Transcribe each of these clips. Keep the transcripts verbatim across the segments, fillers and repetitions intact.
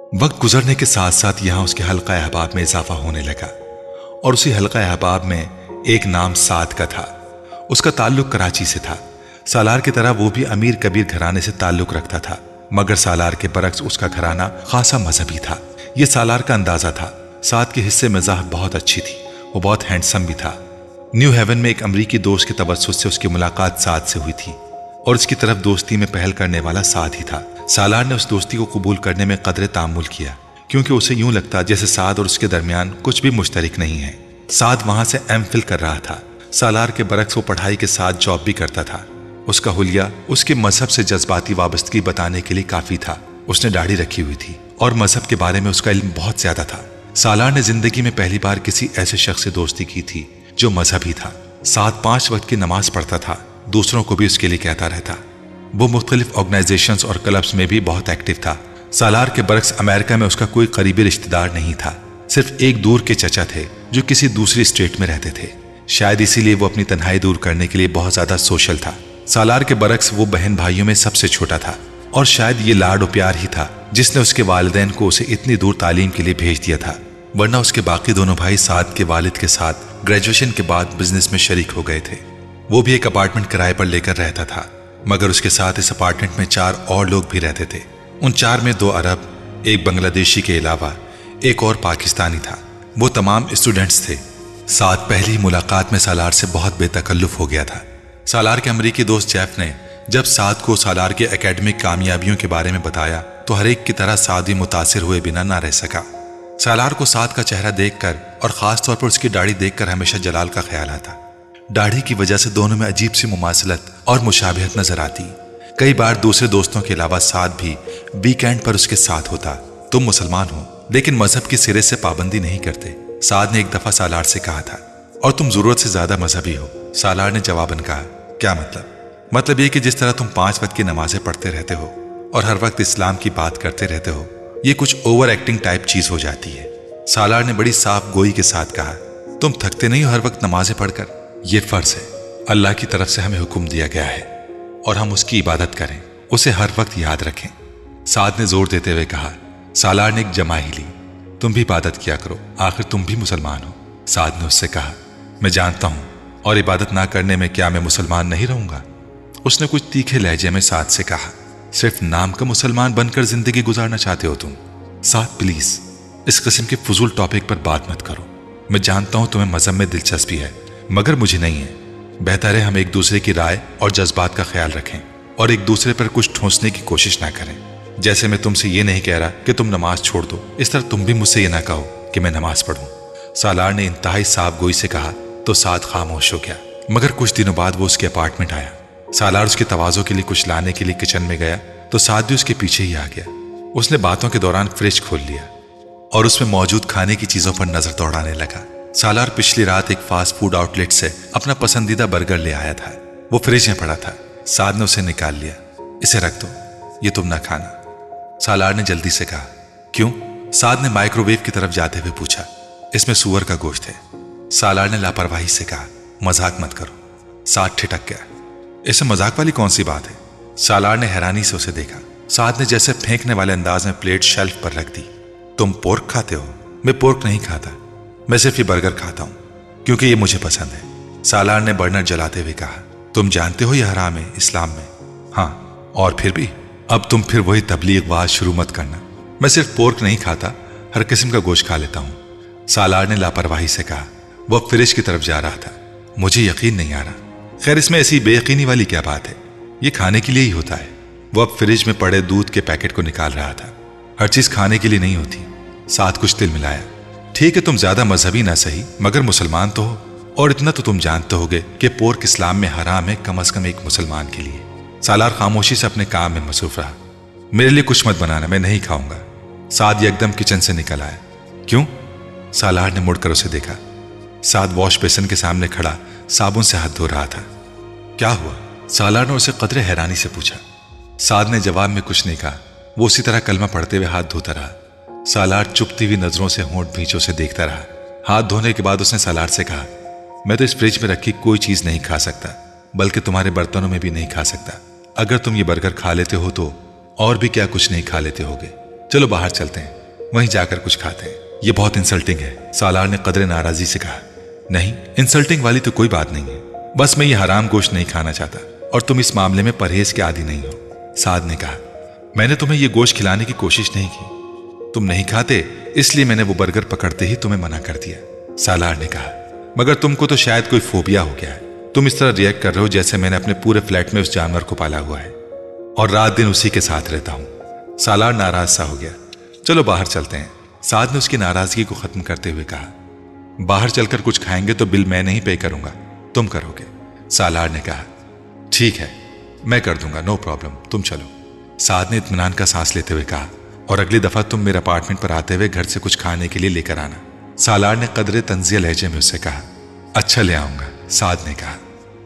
वक्त गुजरने के साथ साथ यहाँ उसके हल्का अहबाब में इजाफा होने लगा और उसी हल्का अहबाब में एक नाम साद का था। उसका ताल्लुक कराची से था। सालार की तरह वो भी अमीर कबीर घराने से ताल्लुक रखता था, मगर सालार के बरक्स उसका घराना खासा मजहबी था। यह सालार का अंदाजा था। साद के हिस्से मिजाह बहुत अच्छी थी। वो बहुत हैंडसम भी था। न्यू हेवन में एक अमरीकी दोस्त के तवज्जुह से उसकी मुलाकात साद से हुई थी और उसकी तरफ दोस्ती में पहल करने वाला साद ही था। सालार ने उस दोस्ती को कबूल करने में कदरे तामुल किया, क्योंकि उसे यूं लगता जैसे साद और उसके दरमियान कुछ भी मुश्तरिक नहीं है। साद वहां से एम फिल कर रहा था। सालार के बरक्स वो पढ़ाई के साथ जॉब भी करता था। उसका हुलिया उसके मजहब से जज्बाती वाबस्तगी बताने के लिए काफी था। उसने दाढ़ी रखी हुई थी और मजहब के बारे में उसका इल्म बहुत ज्यादा था। सालार ने जिंदगी में पहली बार किसी ऐसे शख्स से दोस्ती की थी जो मजहबी था। साद पांच वक्त की नमाज पढ़ता था, दूसरों को भी उसके लिए कहता रहता। वो मुख्तलिफ ऑर्गेनाइजेशंस और क्लब्स में भी बहुत एक्टिव था। सालार के बरक्स अमेरिका में उसका कोई करीबी रिश्तेदार नहीं था। सिर्फ एक दूर के चचा थे जो किसी दूसरी स्टेट में रहते थे। शायद इसीलिए वो अपनी तन्हाई दूर करने के लिए बहुत ज्यादा सोशल था। सालार के बरक्स वो बहन भाइयों में सबसे छोटा था और शायद ये लाड और प्यार ही था जिसने उसके वालिदैन को उसे इतनी दूर तालीम के लिए भेज दिया था, वरना उसके बाकी दोनों भाई साद के वालिद के साथ ग्रेजुएशन के बाद बिजनेस में शरीक हो गए थे। वो भी एक अपार्टमेंट किराए पर लेकर रहता था, मगर उसके साथ इस अपार्टमेंट में चार और लोग भी रहते थे। उन चार में दो अरब, एक बांग्लादेशी के अलावा एक और पाकिस्तानी था। वो तमाम स्टूडेंट्स थे। साद पहली मुलाकात में सालार से बहुत बेतकल्लुफ हो गया था। सालार के अमरीकी दोस्त जैफ ने जब साद को सालार के एकेडमिक कामयाबियों के बारे में बताया तो हर एक की तरह साद भी मुतासिर हुए बिना ना रह सका। सालार को साद का चेहरा देखकर और खास तौर पर उसकी दाढ़ी देखकर हमेशा जलाल का ख्याल आता। दाढ़ी की वजह से दोनों में अजीब सी मुमासलत और मुशाबहत नजर आती। कई बार दूसरे दोस्तों के अलावा साद भी वीकेंड पर उसके साथ होता। तुम मुसलमान हो लेकिन मजहब की सिरे से पाबंदी नहीं करते, साद ने एक दफा सालार से कहा था, और तुम जरूरत से ज्यादा मजहबी हो। सालार ने जवाबन कहा, क्या मतलब? मतलब ये कि जिस तरह तुम पांच वक्त की नमाजें पढ़ते रहते हो और हर वक्त इस्लाम की बात करते रहते हो, ये कुछ ओवर एक्टिंग टाइप चीज हो जाती है। सालार ने बड़ी साफ गोई के साथ कहा, तुम थकते नहीं हो हर वक्त नमाजें पढ़कर? यह फर्ज है, अल्लाह की तरफ से हमें हुक्म दिया गया है और हम उसकी इबादत करें, उसे हर वक्त याद रखें। साद ने जोर देते हुए कहा। सालार ने एक जमाई ली, तुम भी इबादत किया करो, आखिर तुम भी मुसलमान हो। साद ने उससे कहा, मैं जानता हूं, और इबादत ना करने में क्या मैं मुसलमान नहीं रहूंगा? उसने कुछ तीखे लहजे में साद से कहा, सिर्फ नाम का मुसलमान बनकर जिंदगी गुजारना चाहते हो तुम? साद प्लीज इस किस्म के फजूल टॉपिक पर बात मत करो। मैं जानता हूं तुम्हें मजहब में दिलचस्पी है, मगर मुझे नहीं है। बेहतर है हम एक दूसरे की राय और जज्बात का ख्याल रखें और एक दूसरे पर कुछ ठोंसने की कोशिश ना करें। जैसे मैं तुमसे ये नहीं कह रहा कि तुम नमाज छोड़ दो, इस तरह तुम भी मुझसे ये ना कहो कि मैं नमाज पढ़ूं। सालार ने इंतहाई साफ गोई से कहा तो साद खामोश हो गया। मगर कुछ दिनों बाद वो उसके अपार्टमेंट आया। सालार उसके तवाज़ो के लिए कुछ लाने के लिए किचन में गया तो साद भी उसके पीछे ही आ गया। उसने बातों के दौरान फ्रिज खोल लिया और उसमें मौजूद खाने की चीजों पर नजर दौड़ाने लगा। सालार पिछली रात एक फास्ट फूड आउटलेट से अपना पसंदीदा बर्गर ले आया था। वो फ्रिज में पड़ा था। साद ने उसे निकाल लिया। इसे रख दो, ये तुम ना खाना। सालार ने जल्दी से कहा। क्यों? साद ने माइक्रोवेव की तरफ जाते हुए पूछा। इसमें सूअर का गोश्त है। सालार ने लापरवाही से कहा, मजाक मत करो। साद ठिठक गया। इसमें मजाक वाली कौन सी बात है? सालार ने हैरानी से उसे देखा। साद ने जैसे फेंकने वाले अंदाज में प्लेट शेल्फ पर रख दी। तुम पोर्क खाते हो? मैं पोर्क नहीं खाता, मैं सिर्फ ये बर्गर खाता हूं क्योंकि ये मुझे पसंद है। सालार ने बर्नर जलाते हुए कहा। तुम जानते हो यह हराम है इस्लाम में। हाँ, और फिर भी? अब तुम फिर वही तबलीग बात शुरू मत करना। मैं सिर्फ पोर्क नहीं खाता, हर किस्म का गोश्त खा लेता हूं। सालार ने लापरवाही से कहा। वह फ्रिज की तरफ जा रहा था। मुझे यकीन नहीं आ रहा। खैर, इसमें ऐसी बेयकीनी वाली क्या बात है? ये खाने के लिए ही होता है। वह अब फ्रिज में पड़े दूध के पैकेट को निकाल रहा था। हर चीज खाने के लिए नहीं होती। साथ कुछ तिल मिलाया। ठीक है, तुम ज्यादा मजहबी ना सही, मगर मुसलमान तो हो, और इतना तो तुम जानते होगे कि पोर्क इस्लाम में हराम है, कम अज कम एक मुसलमान के लिए। सालार खामोशी से अपने काम में मसरूफ रहा। मेरे लिए कुछ मत बनाना, मैं नहीं खाऊंगा। साद एकदम किचन से निकल आया। क्यों? सालार ने मुड़कर उसे देखा। साद वॉश बेसिन के सामने खड़ा साबुन से हाथ धो रहा था। क्या हुआ? सालार ने उसे कदरे हैरानी से पूछा। साद ने जवाब में कुछ नहीं कहा। वो उसी तरह कलमा पढ़ते हुए हाथ धोता रहा। सालार चुपती हुई नजरों से होंठ भींचों से देखता रहा। हाथ धोने के बाद उसने सालार से कहा, मैं तो इस फ्रिज में रखी कोई चीज नहीं खा सकता, बल्कि तुम्हारे बर्तनों में भी नहीं खा सकता। अगर तुम ये बर्गर खा लेते हो तो और भी क्या कुछ नहीं खा लेते होगे। चलो बाहर चलते हैं। वहीं जाकर कुछ खाते हैं। ये बहुत इंसल्टिंग है, सालार ने कदरे नाराजी से कहा। नहीं, इंसल्टिंग वाली तो कोई बात नहीं है, बस मैं ये हराम गोश्त नहीं खाना चाहता और तुम इस मामले में परहेज के आदी नहीं हो। साद ने कहा, मैंने तुम्हें यह गोश्त खिलाने की कोशिश नहीं की, तुम नहीं खाते इसलिए मैंने वो बर्गर पकड़ते ही तुम्हें मना कर दिया। सालार ने कहा, मगर तुमको तो शायद कोई फोबिया हो गया है, तुम इस तरह रिएक्ट कर रहे हो जैसे मैंने अपने पूरे फ्लैट में उस जानवर को पाला हुआ है और रात दिन उसी के साथ रहता हूं। सालार नाराज सा हो गया। चलो बाहर चलते हैं, साद ने उसकी नाराजगी को खत्म करते हुए कहा। बाहर चलकर कुछ खाएंगे तो बिल मैं नहीं पे करूंगा, तुम करोगे। सालार ने कहा, ठीक है मैं कर दूंगा, नो प्रॉब्लम, तुम चलो। साद ने इत्मीनान का सांस लेते हुए कहा, और अगली दफा तुम मेरे अपार्टमेंट पर आते हुए घर से कुछ खाने के लिए लेकर आना। सालार ने कदरे तंजिया लहजे में उससे कहा, अच्छा ले आऊंगा, साद ने कहा।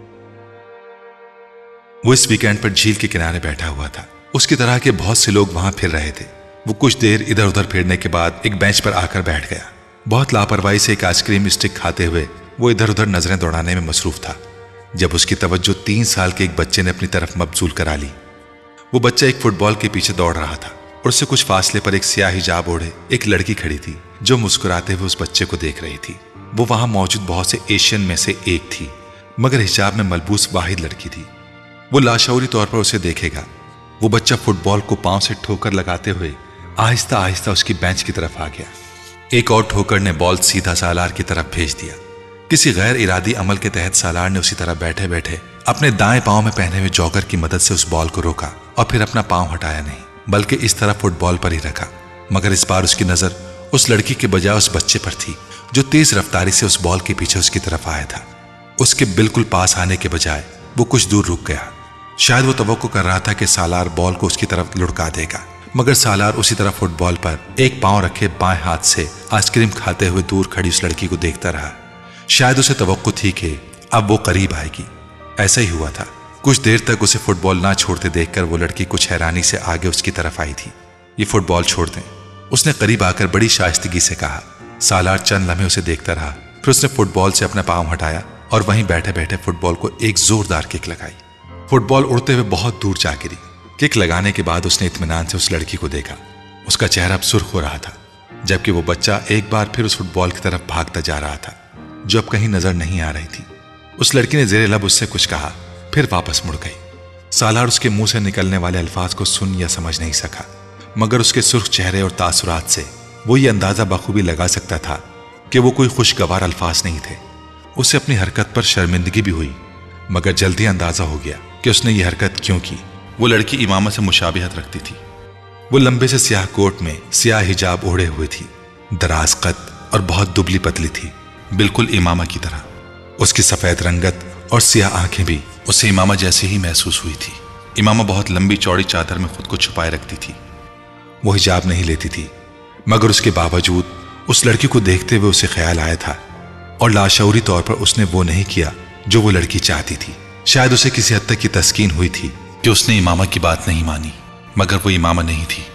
वो इस वीकेंड पर झील के किनारे बैठा हुआ था। उसकी तरह के बहुत से लोग वहां फिर रहे थे। वो कुछ देर इधर उधर फिरने के बाद एक बेंच पर आकर बैठ गया। बहुत लापरवाही से एक आइसक्रीम स्टिक खाते हुए वो इधर उधर नजरें दौड़ाने में मसरूफ था, जब उसकी तवज्जो तीन साल के एक बच्चे ने अपनी तरफ मबजूल करा ली। वो बच्चा एक फुटबॉल के पीछे दौड़ रहा था और उससे कुछ फासले पर एक स्याह हिजाब ओढ़े एक लड़की खड़ी थी, जो मुस्कुराते हुए उस बच्चे को देख रही थी। वो वहां मौजूद बहुत से एशियन में से एक थी, मगर हिजाब में मलबूस वाहिद लड़की थी। वो लाशऊरी तौर पर उसे देखेगा। वो बच्चा फुटबॉल को पांव से ठोकर लगाते हुए आहिस्ता आहिस्ता उसकी बेंच की तरफ आ गया। एक और ठोकर ने बॉल सीधा सालार की तरफ भेज दिया। किसी गैर इरादी अमल के तहत सालार ने उसी तरह बैठे बैठे अपने दाएं पांव में पहने हुए जॉगर की मदद से उस बॉल को रोका और फिर अपना पांव हटाया नहीं, बल्कि इस तरह फुटबॉल पर ही रखा। मगर इस बार उसकी नजर उस लड़की के बजाय उस बच्चे पर थी, जो तेज रफ्तारी से उस बॉल के पीछे उसकी तरफ आया था। उसके बिल्कुल पास आने के बजाय वो कुछ दूर रुक गया। शायद वो तवक्को कर रहा था कि सालार बॉल को उसकी तरफ लुढ़का देगा, मगर सालार उसी तरह फुटबॉल पर एक पांव रखे बाएं हाथ से आइसक्रीम खाते हुए दूर खड़ी उस लड़की को देखता रहा। शायद उसे तवक्को थी कि अब वो करीब आएगी। ऐसा ही हुआ था। कुछ देर तक उसे फुटबॉल ना छोड़ते देखकर वो लड़की कुछ हैरानी से आगे उसकी तरफ आई थी। ये फुटबॉल छोड़ दें, उसने करीब आकर बड़ी शाइस्तगी से कहा। सालार चंद लम्हे उसे देखता रहा, फिर उसने फुटबॉल से अपना पांव हटाया और वहीं बैठे बैठे फुटबॉल को एक जोरदार किक लगाई। फुटबॉल उड़ते हुए बहुत दूर जा गिरी। किक लगाने के बाद उसने इत्मीनान से उस लड़की को देखा। उसका चेहरा अब सुर्ख हो रहा था, जबकि वो बच्चा एक बार फिर उस फुटबॉल की तरफ भागता जा रहा था, जो अब कहीं नजर नहीं आ रही थी। उस लड़की ने जेरे लब उससे कुछ कहा, फिर वापस मुड़ गई। सालार उसके मुंह से निकलने वाले अल्फाज को सुन या समझ नहीं सका, मगर उसके सुर्ख चेहरे और तासुरात से वो ये अंदाजा बखूबी लगा सकता था कि वो कोई खुशगवार अल्फाज नहीं थे। उसे अपनी हरकत पर शर्मिंदगी भी हुई, मगर जल्दी अंदाजा हो गया कि उसने ये हरकत क्यों की। वो लड़की इमामा से मुशाबिहत रखती थी। वो लंबे से स्याह कोट में स्याह हिजाब ओढ़े हुए थी, दराज कद और बहुत दुबली पतली थी, बिल्कुल इमामा की तरह। उसकी सफेद रंगत और स्याह आंखें भी उसे इमामा जैसी ही महसूस हुई थी। इमामा बहुत लंबी चौड़ी चादर में खुद को छुपाए रखती थी। वो हिजाब नहीं लेती थी, मगर उसके बावजूद उस लड़की को देखते हुए उसे ख्याल आया था, और लाशऊरी तौर पर उसने वो नहीं किया जो वो लड़की चाहती थी। शायद उसे किसी हद तक की तस्कीन हुई थी कि उसने इमामा की बात नहीं मानी, मगर वो इमामा नहीं थी।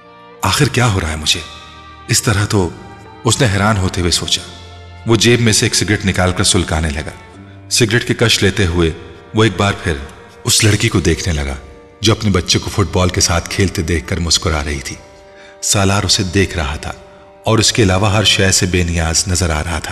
आखिर क्या हो रहा है मुझे? इस तरह तो उसने हैरान होते हुए सोचा। वो जेब में से एक सिगरेट निकालकर सुलगाने लगा। सिगरेट की कश लेते हुए वो एक बार फिर उस लड़की को देखने लगा, जो अपने बच्चे को फुटबॉल के साथ खेलते देखकर मुस्कुरा रही थी। सालार उसे देख रहा था और उसके अलावा हर शय से बेनियाज नजर आ रहा था।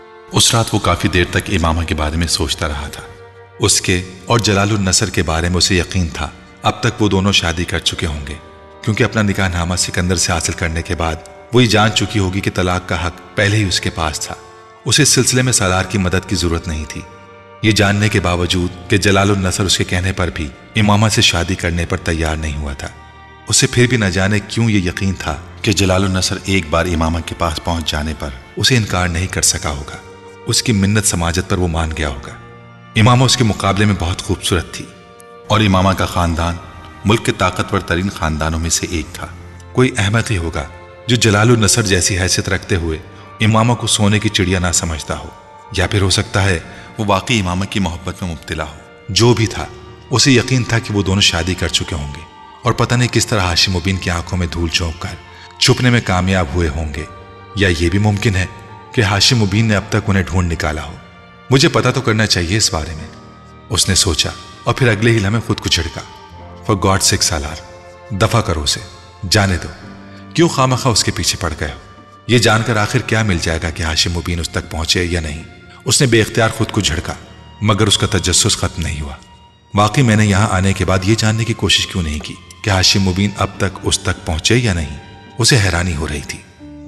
उस रात वो काफी देर तक इमामा के बारे में सोचता रहा था। उसके और जलालुन नसर के बारे में उसे यकीन था अब तक वो दोनों शादी कर चुके होंगे, क्योंकि अपना निकाहनामा सिकंदर से हासिल करने के बाद वो ये जान चुकी होगी कि तलाक का हक पहले ही उसके पास था। उसे इस सिलसिले में सालार की मदद की जरूरत नहीं थी। ये जानने के बावजूद कि जलालुन नसर उसके कहने पर भी इमामा से शादी करने पर तैयार नहीं हुआ था, उसे फिर भी न जाने क्यों ये यकीन था कि जलालुन नसर एक बार इमामा के पास पहुंच जाने पर उसे इनकार नहीं कर सका होगा। उसकी मिन्नत समाजत पर वो मान गया होगा। इमामा उसके मुकाबले में बहुत खूबसूरत थी, और इमामा का खानदान मुल्क के ताकतवर तरीन खानदानों में से एक था। कोई अहमद ही होगा जो जलालुन नसर जैसी हैसियत रखते हुए इमामा को सोने की चिड़िया ना समझता हो, या फिर हो सकता है वो वाकई इमामा की मोहब्बत में मुब्तला हो। जो भी था, उसे यकीन था कि वो दोनों शादी कर चुके होंगे, और पता नहीं किस तरह हाशिम मुबीन की आंखों में धूल झोंक कर छुपने में कामयाब हुए होंगे, या ये भी मुमकिन है कि हाशिम मुबीन ने अब तक उन्हें ढूंढ निकाला हो। मुझे पता तो करना चाहिए इस बारे में, उसने सोचा, और फिर अगले ही लम्हे खुद को झिड़का। फॉर गॉड सेक सालार, दफा करो उसे, जाने दो। क्यों खामखा उसके पीछे पड़ गए हो? ये जानकर आखिर क्या मिल जाएगा कि हाशिम मुबीन उस तक पहुंचे या नहीं? उसने बेख्तियार खुद को झड़का, मगर उसका तजस्सुस खत्म नहीं हुआ। वाकई मैंने यहां आने के बाद ये जानने की कोशिश क्यों नहीं की कि हाशिम मुबीन अब तक उस तक पहुंचे या नहीं? उसे हैरानी हो रही थी।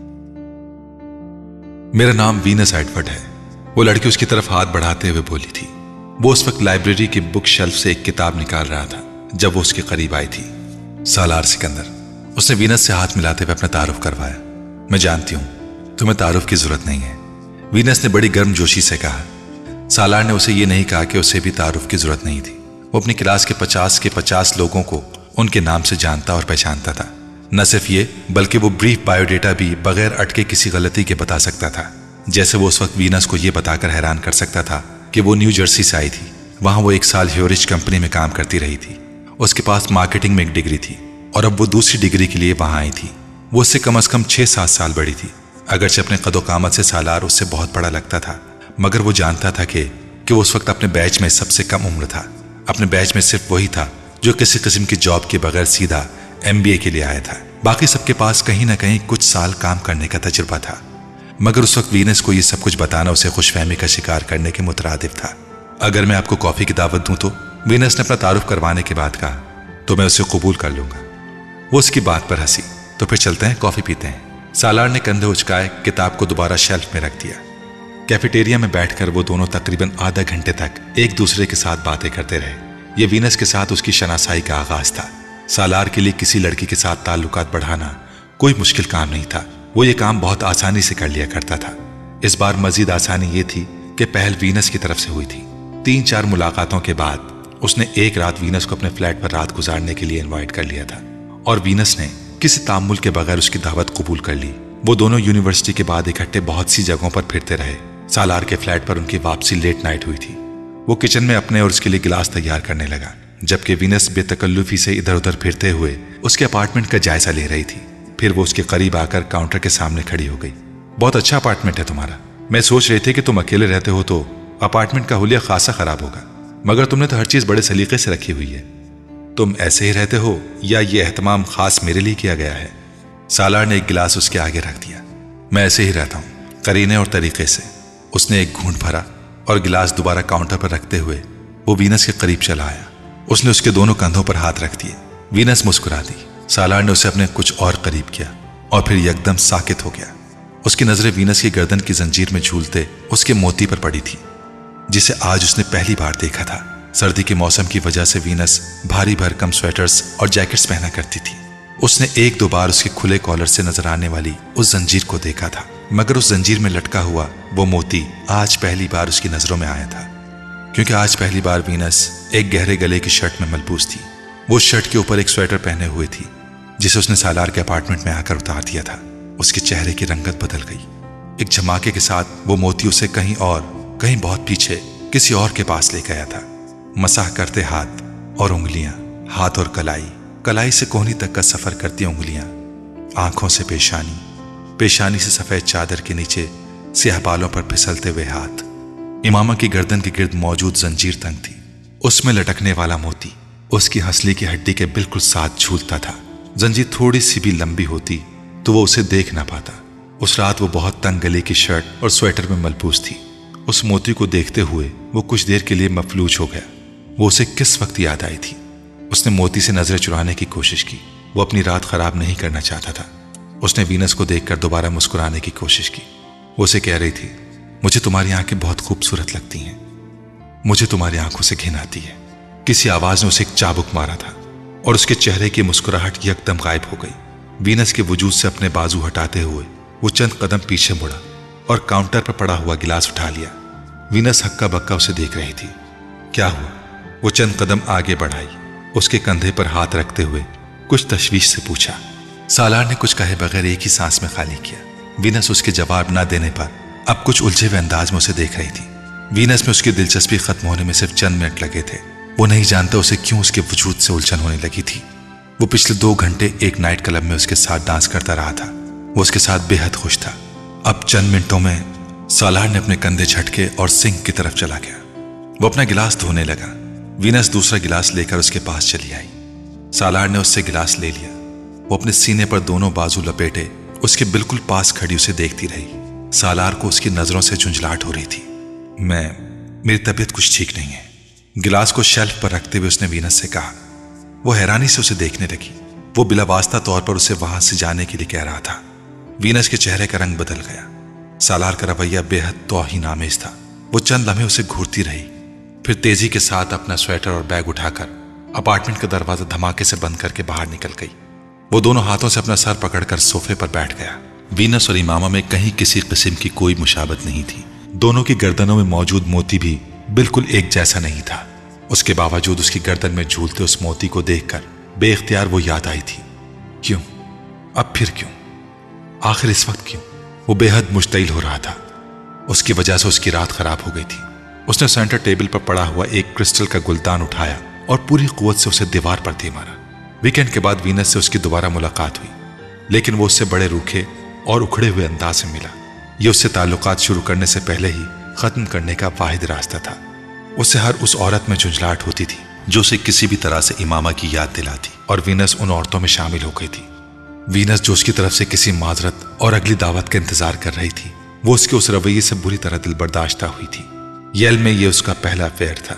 मेरा नाम वीनस एडवर्ड है, वो लड़की उसकी तरफ हाथ बढ़ाते हुए बोली थी। वो उस वक्त लाइब्रेरी की बुक शेल्फ से एक किताब निकाल रहा था जब वो उसके करीब आई थी। सालार सिकंदर, उसने वीनस से हाथ मिलाते हुए अपना तारुफ करवाया। मैं जानती हूं तुम्हें तारुफ की जरूरत नहीं है, वीनस ने बड़ी गर्मजोशी से कहा। सालार ने उसे ये नहीं कहा कि उसे भी तारुफ की जरूरत नहीं थी। वो अपनी क्लास के पचास के पचास लोगों को उनके नाम से जानता और पहचानता था। न सिर्फ ये, बल्कि वो ब्रीफ बायोडेटा भी बगैर अटके किसी गलती के बता सकता था। जैसे वो उस वक्त वीनस को यह बताकर हैरान कर सकता था कि वो न्यू जर्सी से आई थी। वहां वो एक साल ह्यूरिच कंपनी में काम करती रही थी। उसके पास मार्केटिंग में एक डिग्री थी और अब वो दूसरी डिग्री के लिए वहां आई थी। वो उससे कम से कम छह सात साल बड़ी थी। अगरचे अपने कदो कामत से सालार उससे बहुत बड़ा लगता था, मगर वो जानता था कि कि वो उस वक्त अपने बैच में सबसे कम उम्र था। अपने बैच में सिर्फ वही था जो किसी किस्म की जॉब के बगैर सीधा एमबीए के लिए आया था। बाकी सबके पास कहीं ना कहीं कुछ साल काम करने का तजुर्बा था। मगर उस वक्त वीनस को ये सब कुछ बताना उसे खुशफहमी का शिकार करने के मुतरादिफ था। अगर मैं आपको कॉफी की दावत दूं तो, वीनस ने अपना तारुफ करवाने के बाद कहा, तो मैं उसे कबूल कर लूंगा। वो उसकी बात पर हंसी। तो फिर चलते हैं, कॉफी पीते हैं। सालार ने कंधे उचकाए किताब को दोबारा शेल्फ में रख दिया। कैफेटेरिया में बैठकर वो दोनों तकरीबन आधा घंटे तक एक दूसरे के साथ बातें करते रहे। ये वीनस के साथ उसकी शनासाई का आगाज था। सालार के लिए किसी लड़की के साथ ताल्लुकात बढ़ाना कोई मुश्किल काम नहीं था। वो ये काम बहुत आसानी से कर लिया करता था। इस बार मजीद आसानी ये थी कि पहल वीनस की तरफ से हुई थी। तीन चार मुलाकातों के बाद उसने एक रात वीनस को अपने फ्लैट पर रात गुजारने के लिए इनवाइट कर लिया था और वीनस ने किसी तामुल के बगैर उसकी दावत कबूल कर ली। वो दोनों यूनिवर्सिटी के बाद इकट्ठे बहुत सी जगहों पर फिरते रहे। सालार के फ्लैट पर उनकी वापसी लेट नाइट हुई थी। वो किचन में अपने और उसके लिए गिलास तैयार करने लगा, जबकि वीनस बेतकल्लुफी से इधर उधर फिरते हुए उसके अपार्टमेंट का जायजा ले रही थी। फिर वो उसके करीब आकर काउंटर के सामने खड़ी हो गई। बहुत अच्छा अपार्टमेंट है तुम्हारा। मैं सोच रही थी कि तुम अकेले रहते हो तो अपार्टमेंट का हुलिया खासा खराब होगा, मगर तुमने तो हर चीज बड़े सलीके से रखी हुई है। तुम ऐसे ही रहते हो या ये एहतमाम खास मेरे लिए किया गया है? सालार ने एक गिलास उसके आगे रख दिया। मैं ऐसे ही रहता हूं, करीने और तरीके से। उसने एक घूंट भरा और गिलास दोबारा काउंटर पर रखते हुए वो वीनस के करीब चला आया। उसने उसके दोनों कंधों पर हाथ रख दिए। वीनस मुस्कुरा दी। सालार ने उसे अपने कुछ और करीब किया और फिर यकदम साकित हो गया। उसकी नजरें वीनस की गर्दन की जंजीर में झूलते उसके मोती पर पड़ी थी, जिसे आज उसने पहली बार देखा था। सर्दी के मौसम की वजह से वीनस भारी भरकम स्वेटर्स और जैकेट्स पहना करती थी। उसने एक दो बार उसके खुले कॉलर से नजर आने वाली उस जंजीर को देखा था, मगर उस जंजीर में लटका हुआ वो मोती आज पहली बार उसकी नजरों में आया था, क्योंकि आज पहली बार वीनस एक गहरे गले की शर्ट में मलबूस थी। वो शर्ट के ऊपर एक स्वेटर पहने हुए थी, जिसे उसने सालार के अपार्टमेंट में आकर उतार दिया था। उसके चेहरे की रंगत बदल गई। एक झमाके के साथ वो मोती उसे कहीं और, कहीं बहुत पीछे किसी और के पास ले गया था। मसाह करते हाथ और उंगलियां, हाथ और कलाई, कलाई से कोहनी तक का सफर करती उंगलियां, आंखों से पेशानी, पेशानी से सफेद चादर के नीचे स्याह बालों पर फिसलते हुए हाथ। इमामा की गर्दन के गिर्द मौजूद जंजीर तंग थी, उसमें लटकने वाला मोती उसकी हंसली की हड्डी के बिल्कुल साथ झूलता था। जंजीर थोड़ी सी भी लंबी होती तो वो उसे देख ना पाता। उस रात वो बहुत तंग गले की शर्ट और स्वेटर में मलबूस थी। उस मोती को देखते हुए वो कुछ देर के लिए मफलूज हो गया। वो उसे किस वक्त याद आई थी। उसने मोती से नजरें चुराने की कोशिश की। वो अपनी रात खराब नहीं करना चाहता था। उसने वीनस को देखकर दोबारा मुस्कुराने की कोशिश की। वो उसे कह रही थी, मुझे तुम्हारी आंखें बहुत खूबसूरत लगती हैं, मुझे तुम्हारी आंखों से घिन आती है। किसी आवाज ने उसे एक चाबुक मारा था और उसके चेहरे की मुस्कुराहट यकदम गायब हो गई। वीनस के वजूद से अपने बाजू हटाते हुए वो चंद कदम पीछे मुड़ा और काउंटर पर पड़ा हुआ गिलास उठा लिया। वीनस हक्का बक्का उसे देख रही थी। क्या हुआ? वो चंद कदम आगे बढ़ाई, उसके कंधे पर हाथ रखते हुए कुछ तशवीश से पूछा। सालार ने कुछ कहे बगैर एक ही सांस में खाली किया। वीनस उसके जवाब न देने पर अब कुछ उलझे हुए अंदाज में उसे देख रही थी। वीनस में उसकी दिलचस्पी खत्म होने में सिर्फ चंद मिनट लगे थे। वो नहीं जानता उसे क्यों उसके वजूद से उलझन होने लगी थी। वो पिछले दो घंटे एक नाइट क्लब में उसके साथ डांस करता रहा था। वो उसके साथ बेहद खुश था। अब चंद मिनटों में सालार ने अपने कंधे झटके और सिंक की तरफ चला गया। वो अपना गिलास धोने लगा। वीनस दूसरा गिलास लेकर उसके पास चली आई। सालार ने उससे गिलास ले लिया। वो अपने सीने पर दोनों बाजू लपेटे उसके बिल्कुल पास खड़ी उसे देखती रही। सालार को उसकी नजरों से झुंझलाहट हो रही थी। मैं मेरी तबीयत कुछ ठीक नहीं है, गिलास को शेल्फ पर रखते हुए उसने वीनस से कहा। वो हैरानी से उसे देखने लगी। वो बिलावास्ता तौर पर उसे वहां से जाने के लिए कह रहा था। वीनस के चेहरे का रंग बदल गया। सालार का रवैया बेहद तौहीन-आमेज था। वो चंद लम्हे उसे घूरती रही, फिर तेजी के साथ अपना स्वेटर और बैग उठाकर अपार्टमेंट का दरवाजा धमाके से बंद करके बाहर निकल गई। वो दोनों हाथों से अपना सर पकड़कर सोफे पर बैठ गया। वीनस और इमामा में कहीं किसी किस्म की कोई मुशाबत नहीं थी। दोनों की गर्दनों में मौजूद मोती भी बिल्कुल एक जैसा नहीं था। उसके बावजूद उसकी गर्दन में झूलते उस मोती को देखकर बेइख्तियार वो याद आई थी। क्यों? अब फिर क्यों? आखिर इस वक्त क्यों? वो बेहद मुश्तइल हो रहा था। उसकी वजह से उसकी रात खराब हो गई थी। उसने सेंटर टेबल पर पड़ा हुआ एक क्रिस्टल का गुलदान उठाया और पूरी कुव्वत से उसे दीवार पर दे मारा। वीकेंड के बाद वीनस से उसकी दोबारा मुलाकात हुई, लेकिन वो उससे बड़े रूखे और उखड़े हुए अंदाज में मिला। ये उससे ताल्लुकात शुरू करने से पहले ही खत्म करने का वाहिद रास्ता था। उससे हर उस औरत में झुंझलाहट होती थी जो उसे किसी भी तरह से इमामा की याद दिलाती, और वीनस उन औरतों में शामिल हो गई थी। वीनस जो उसकी तरफ से किसी माजरत और अगली दावत का इंतजार कर रही थी, वो उसके उस रवैये से बुरी तरह दिलबर्दाश्ता हुई थी। येल में ये उसका पहला अफेयर था।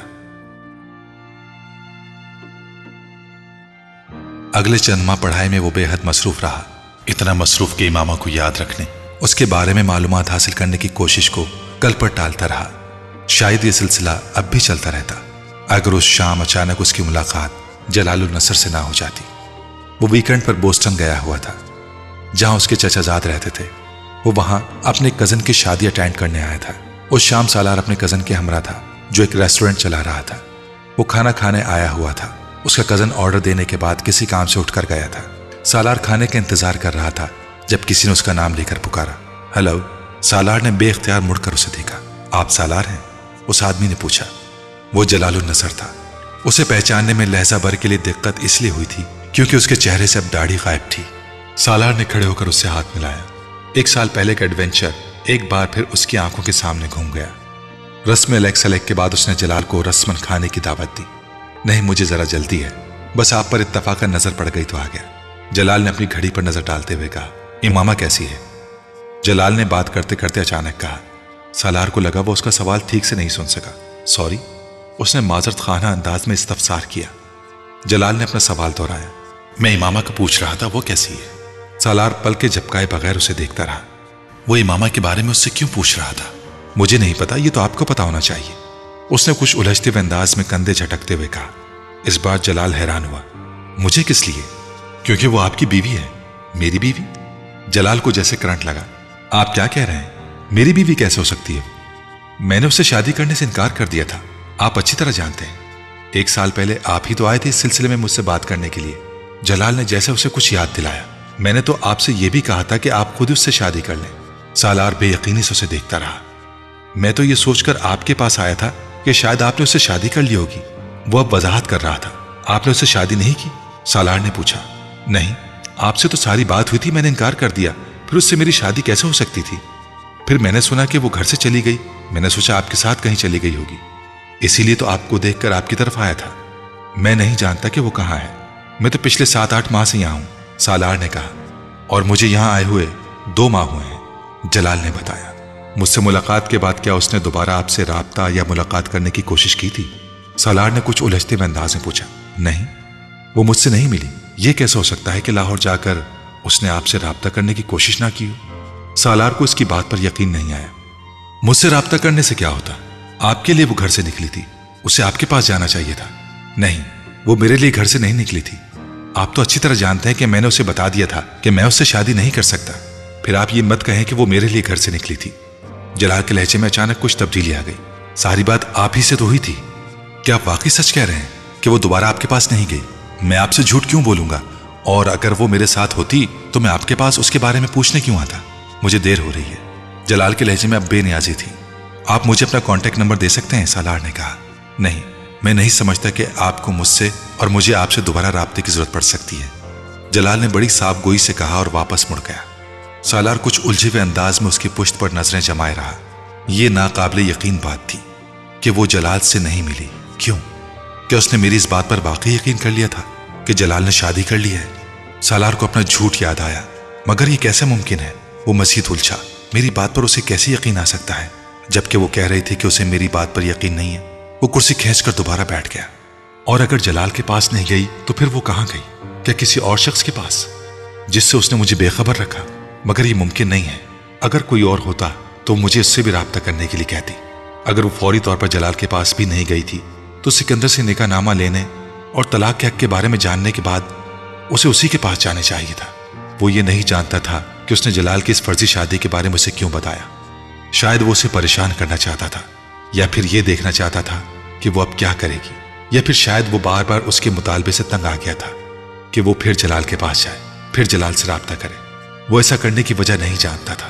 अगले चंद माह पढ़ाई में वो बेहद मसरूफ रहा। इतना मसरूफ कि इमामा को याद रखने, उसके बारे में मालूमात हासिल करने की कोशिश को कल पर टालता रहा। शायद ये सिलसिला अब भी चलता रहता अगर उस शाम अचानक उसकी मुलाकात जलालुल नसर से ना हो जाती। वो वीकेंड पर बोस्टन गया हुआ था, जहां उसके चचाजाद रहते थे। वो वहां अपने कजन की शादी अटेंड करने आया था। उस शाम सालार अपने कजन के हमरा था, जो एक रेस्टोरेंट चला रहा था। वो खाना खाने आया हुआ था। उसका कजन ऑर्डर देने के बाद किसी काम से उठकर गया था। सालार खाने का इंतजार कर रहा था जब किसी ने उसका नाम लेकर पुकारा। हेलो। सालार ने बेइख्तियार मुड़कर उसे देखा। आप सालार हैं? उस आदमी ने पूछा। वो जलालुल नसर था। उसे पहचानने में लहजा भर के लिए दिक्कत इसलिए हुई थी क्योंकि उसके चेहरे से अब दाढ़ी गायब थी। सालार ने खड़े होकर उससे हाथ मिलाया। एक साल पहले का एडवेंचर एक बार फिर उसकी आंखों के सामने घूम गया। रस्म लेक सलेक के बाद उसने जलाल को रस्मन खाने की दावत दी। नहीं, मुझे जरा जल्दी है, बस आप पर इत्तफाकन नजर पड़ गई तो आ गया। जलाल ने अपनी घड़ी पर नजर डालते हुए कहा। इमामा कैसी है? जलाल ने बात करते करते अचानक कहा। सालार को लगा वो उसका सवाल ठीक से नहीं सुन सका। सॉरी, उसने माजरत खाना अंदाज में इस्तफसार किया। जलाल ने अपना सवाल दोहराया। मैं इमामा को पूछ रहा था, वो कैसी है? सालार पल के झपकाए बगैर उसे देखता रहा। वो इमामा के बारे में उससे क्यों पूछ रहा था? मुझे नहीं पता, ये तो आपको पता होना चाहिए, उसने कुछ उलझते हुए अंदाज में कंधे झटकते हुए कहा। इस बार जलाल हैरान हुआ। मुझे किस लिए? क्योंकि वो आपकी बीवी है। मेरी बीवी? जलाल को जैसे करंट लगा। आप क्या कह रहे हैं? मेरी बीवी कैसे हो सकती है? मैंने उससे शादी करने से इनकार कर दिया था, आप अच्छी तरह जानते हैं। एक साल पहले आप ही तो आए थे इस सिलसिले में मुझसे बात करने के लिए। जलाल ने जैसे उसे कुछ याद दिलाया। मैंने तो आपसे यह भी कहा था कि आप खुद उससे शादी कर लें। सालार बेयकीनी से उसे देखता रहा। मैं तो यह सोचकर आपके पास आया था कि शायद आपने उससे शादी कर ली होगी। वो अब वजाहत कर रहा था। आपने उससे शादी नहीं की? सालार ने पूछा। नहीं, आपसे तो सारी बात हुई थी, मैंने इनकार कर दिया। फिर उससे मेरी शादी कैसे हो सकती थी? फिर मैंने सुना कि वो घर से चली गई। मैंने सोचा आपके साथ कहीं चली गई होगी, इसीलिए तो आपको देखकर आपकी तरफ आया था। मैं नहीं जानता कि वो कहाँ है। मैं तो पिछले सात आठ माह से यहाँ हूं, सालार ने कहा। और मुझे यहाँ आए हुए दो माह हुए हैं, जलाल ने बताया। मुझसे मुलाकात के बाद क्या उसने दोबारा आपसे राब्ता या मुलाकात करने की कोशिश की थी? सालार ने कुछ उलझते हुए अंदाज में पूछा। नहीं, वो मुझसे नहीं मिली। यह कैसे हो सकता है कि लाहौर जाकर उसने आपसे राब्ता करने की कोशिश ना की हो? सालार को इसकी बात पर यकीन नहीं आया। मुझसे राब्ता करने से क्या होता? आपके लिए वो घर से निकली थी, उसे आपके पास जाना चाहिए था। नहीं, वो मेरे लिए घर से नहीं निकली थी। आप तो अच्छी तरह जानते हैं कि मैंने उसे बता दिया था कि मैं उससे शादी नहीं कर सकता। फिर आप ये मत कहें कि वो मेरे लिए घर से निकली थी। जलाल के लहजे में अचानक कुछ तब्दीली आ गई। सारी बात आप ही से तो हुई थी। क्या आप वाकई सच कह रहे हैं कि वो दोबारा आपके पास नहीं गई? मैं आपसे झूठ क्यों बोलूंगा? और अगर वो मेरे साथ होती तो मैं आपके पास उसके बारे में पूछने क्यों आता? मुझे देर हो रही है। जलाल के लहजे में अब बेनियाजी थी। आप मुझे अपना कॉन्टेक्ट नंबर दे सकते हैं? सालार ने कहा। नहीं, मैं नहीं समझता कि आपको मुझसे और मुझे आपसे दोबारा राब्ते की जरूरत पड़ सकती है, जलाल ने बड़ी साफ गोई से कहा और वापस मुड़ गया। सालार कुछ उलझे हुए अंदाज में उसकी पुश्त पर नजरें जमाए रहा। यह नाकाबिले यकीन बात थी कि वो जलाल से नहीं मिली। क्यों? क्या उसने मेरी इस बात पर वाकई यकीन कर लिया था कि जलाल ने शादी कर ली है? सालार को अपना झूठ याद आया। मगर ये कैसे मुमकिन है? वो मजीद उलझा। मेरी बात पर उसे कैसे यकीन आ सकता है, जबकि वो कह रही थी कि उसे मेरी बात पर यकीन नहीं है। वो कुर्सी खींचकर दोबारा बैठ गया। और अगर जलाल के पास नहीं गई तो फिर वो कहाँ गई? क्या किसी और शख्स के पास, जिससे उसने मुझे बेखबर रखा? मगर ये मुमकिन नहीं है। अगर कोई और होता तो मुझे उससे भी राब्ता करने के लिए कहती। अगर वो फौरी तौर पर जलाल के पास भी नहीं गई थी तो सिकंदर से निकाहनामा लेने और तलाक के हक के बारे में जानने के बाद उसे उसी के पास जाने चाहिए था। वो ये नहीं जानता था कि उसने जलाल की इस फर्जी शादी के बारे में उसे क्यों बताया। शायद वो उसे परेशान करना चाहता था, या फिर ये देखना चाहता था कि वो अब क्या करेगी, या फिर शायद वो बार बार उसके मुतालबे से तंग आ गया था कि वो फिर जलाल के पास जाए, फिर जलाल से राब्ता करे। वो ऐसा करने की वजह नहीं जानता था।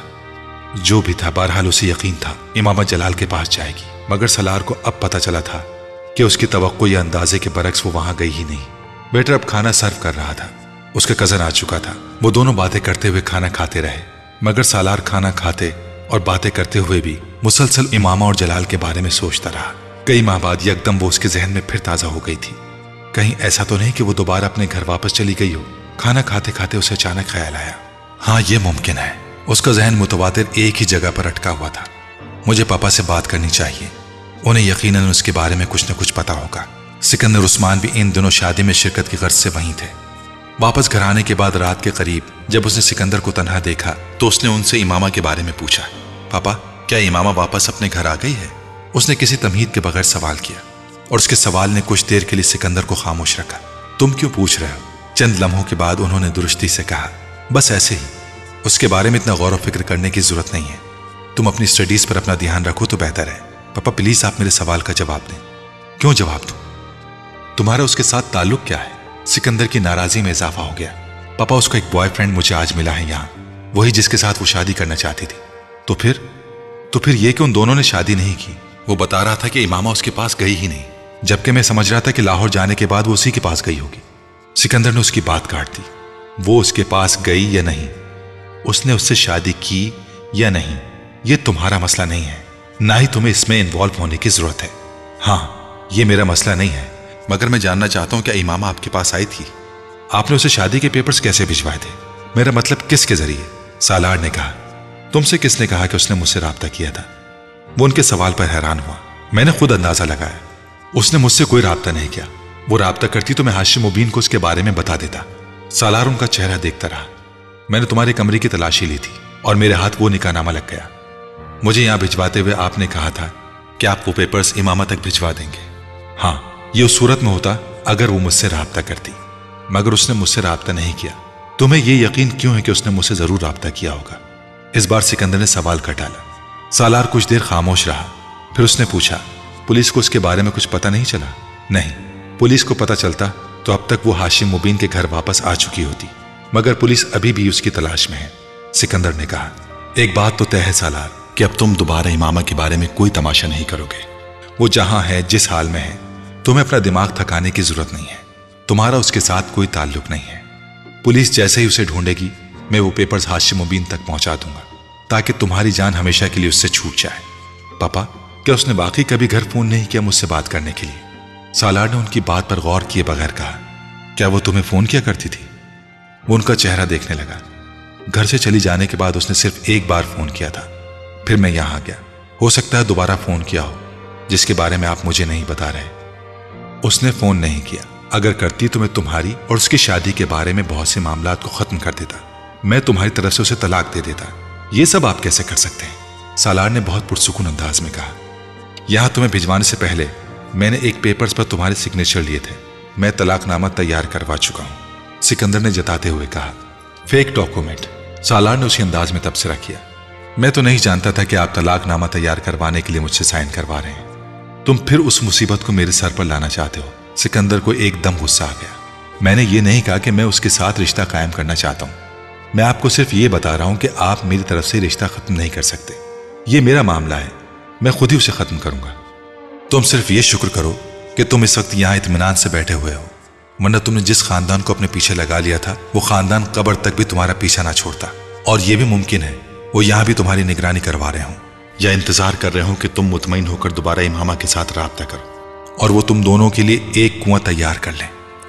जो भी था, बहरहाल उसे यकीन था इमामा जलाल के पास जाएगी। मगर सलार को अब पता चला था कि उसकी तवक्को या अंदाजे के बरक्स वो वहां गई ही नहीं। वेटर अब खाना सर्व कर रहा था। उसका कजन आ चुका था। वो दोनों बातें करते हुए खाना खाते रहे। मगर सालार खाना खाते और बातें करते हुए भी मुसलसल इमामा और जलाल के बारे में सोचता रहा। कई माह बाद यकदम वो उसके जहन में फिर ताजा हो गई थी। कहीं ऐसा तो नहीं कि वो दोबारा अपने घर वापस चली गई हो। खाना खाते खाते उसे अचानक ख्याल आया, हाँ ये मुमकिन है। उसका जहन मुतवातिर एक ही जगह पर अटका हुआ था। मुझे पापा से बात करनी चाहिए, उन्हें यकीनन उसके बारे में कुछ न कुछ पता होगा। सिकंदर उस्मान भी इन दिनों शादी में शिरकत की गर्ज से वहीं थे। वापस घर आने के बाद रात के करीब जब उसने सिकंदर को तन्हा देखा तो उसने उनसे इमामा के बारे में पूछा। पापा, क्या इमामा वापस अपने घर आ गई है? उसने किसी तमहीद के बगैर सवाल किया और उसके सवाल ने कुछ देर के लिए सिकंदर को खामोश रखा। तुम क्यों पूछ रहे हो? चंद लम्हों के बाद उन्होंने दुरुस्ती से कहा, बस ऐसे ही। उसके बारे में इतना गौर व फिक्र करने की जरूरत नहीं है। तुम अपनी स्टडीज पर अपना ध्यान रखो तो बेहतर है। पापा प्लीज आप मेरे सवाल का जवाब दें। क्यों जवाब दूं? तुम्हारा उसके साथ ताल्लुक क्या है? सिकंदर की नाराजगी में इजाफा हो गया। पापा, उसका एक बॉयफ्रेंड मुझे आज मिला है यहाँ, वही जिसके साथ वो शादी करना चाहती थी। तो फिर तो फिर ये कि उन दोनों ने शादी नहीं की। वो बता रहा था कि इमामा उसके पास गई ही नहीं, जबकि मैं समझ रहा था कि लाहौर जाने के बाद वो उसी के पास गई होगी। सिकंदर ने उसकी बात काट दी। वो उसके पास गई या नहीं, उसने उससे शादी की या नहीं, ये तुम्हारा मसला नहीं है, ना ही तुम्हें इसमें इन्वॉल्व होने की जरूरत है। हाँ, ये मेरा मसला नहीं है, मगर मैं जानना चाहता हूं क्या इमामा आपके पास आई थी? आपने उसे शादी के पेपर्स कैसे भिजवाए थे? मेरा मतलब किसके जरिए? सालार ने कहा। तुमसे किसने कहा कि उसने मुझसे राब्ता किया था? वो उनके सवाल पर हैरान हुआ। मैंने खुद अंदाजा लगाया, उसने मुझसे कोई राब्ता नहीं किया। वो राब्ता करती तो मैं हाशिम मुबीन को उसके बारे में बता देता। सालार उनका चेहरा देखता रहा। मैंने तुम्हारे कमरे की तलाशी ली थी और मेरे हाथ वो निकाहनामा लग गया। मुझे यहां भिजवाते हुए आपने कहा था कि आप वो पेपर्स इमामा तक भिजवा देंगे। हाँ, ये उस सूरत में होता अगर वो मुझसे राब्ता करती, मगर उसने मुझसे राब्ता नहीं किया। तुम्हें ये यकीन क्यों है कि उसने मुझसे जरूर राब्ता किया होगा? इस बार सिकंदर ने सवाल का टाला। सालार कुछ देर खामोश रहा, फिर उसने पूछा, पुलिस को उसके बारे में कुछ पता नहीं चला? नहीं, पुलिस को पता चलता तो अब तक वो हाशिम मुबीन के घर वापस आ चुकी होती, मगर पुलिस अभी भी उसकी तलाश में है। सिकंदर ने कहा। एक बात तो तय है सालार कि अब तुम दोबारा इमामा के बारे में कोई तमाशा नहीं करोगे। वो जहां है, जिस हाल में है, तुम्हें अपना दिमाग थकाने की जरूरत नहीं है। तुम्हारा उसके साथ कोई ताल्लुक नहीं है। पुलिस जैसे ही उसे ढूंढेगी, मैं वो पेपर्स हाशिम मुबीन तक पहुंचा दूंगा ताकि तुम्हारी जान हमेशा के लिए उससे छूट जाए। पापा, क्या उसने बाकी कभी घर फोन नहीं किया मुझसे बात करने के लिए? सालार ने उनकी बात पर गौर किए बगैर कहा। क्या वो तुम्हें फोन किया करती थी? वो उनका चेहरा देखने लगा। घर से चली जाने के बाद उसने सिर्फ एक बार फोन किया था, फिर मैं यहां आ गया। हो सकता है दोबारा फोन किया हो, जिसके बारे में आप मुझे नहीं बता रहे। उसने फोन नहीं किया। अगर करती तो मैं तुम्हारी और उसकी शादी के बारे में बहुत से मामलात को खत्म कर देता। मैं तुम्हारी तरफ से उसे तलाक दे देता। ये सब आप कैसे कर सकते हैं? सालार ने बहुत पुरसुकून अंदाज में कहा। यहां तुम्हें भिजवाने से पहले मैंने एक पेपर्स पर तुम्हारे सिग्नेचर लिए थे। मैं तलाकनामा तैयार करवा चुका हूं, सिकंदर ने जताते हुए कहा। फेक डॉक्यूमेंट, सालार ने उसी अंदाज में तबसरा किया। मैं तो नहीं जानता था कि आप तलाकनामा तैयार करवाने के लिए मुझसे साइन करवा रहे हैं। तुम फिर उस मुसीबत को मेरे सर पर लाना चाहते हो। सिकंदर को एकदम गुस्सा आ गया। मैंने ये नहीं कहा कि मैं उसके साथ रिश्ता कायम करना चाहता हूं। मैं आपको सिर्फ ये बता रहा हूं कि आप मेरी तरफ से रिश्ता खत्म नहीं कर सकते। ये मेरा मामला है, मैं खुद ही उसे खत्म करूंगा। तुम सिर्फ ये शुक्र करो कि तुम इस वक्त यहां इत्मीनान से बैठे हुए हो, वरना तुमने जिस खानदान को अपने पीछे लगा लिया था वो खानदान कब्र तक भी तुम्हारा पीछा ना छोड़ता। और यह भी मुमकिन है वो यहां भी तुम्हारी निगरानी करवा रहे हों या इंतजार कर रहे हो कि तुम मुतमईन होकर दोबारा इमामा के साथ राब्ता करो और वो तुम दोनों के लिए एक कुआं तैयार कर लें।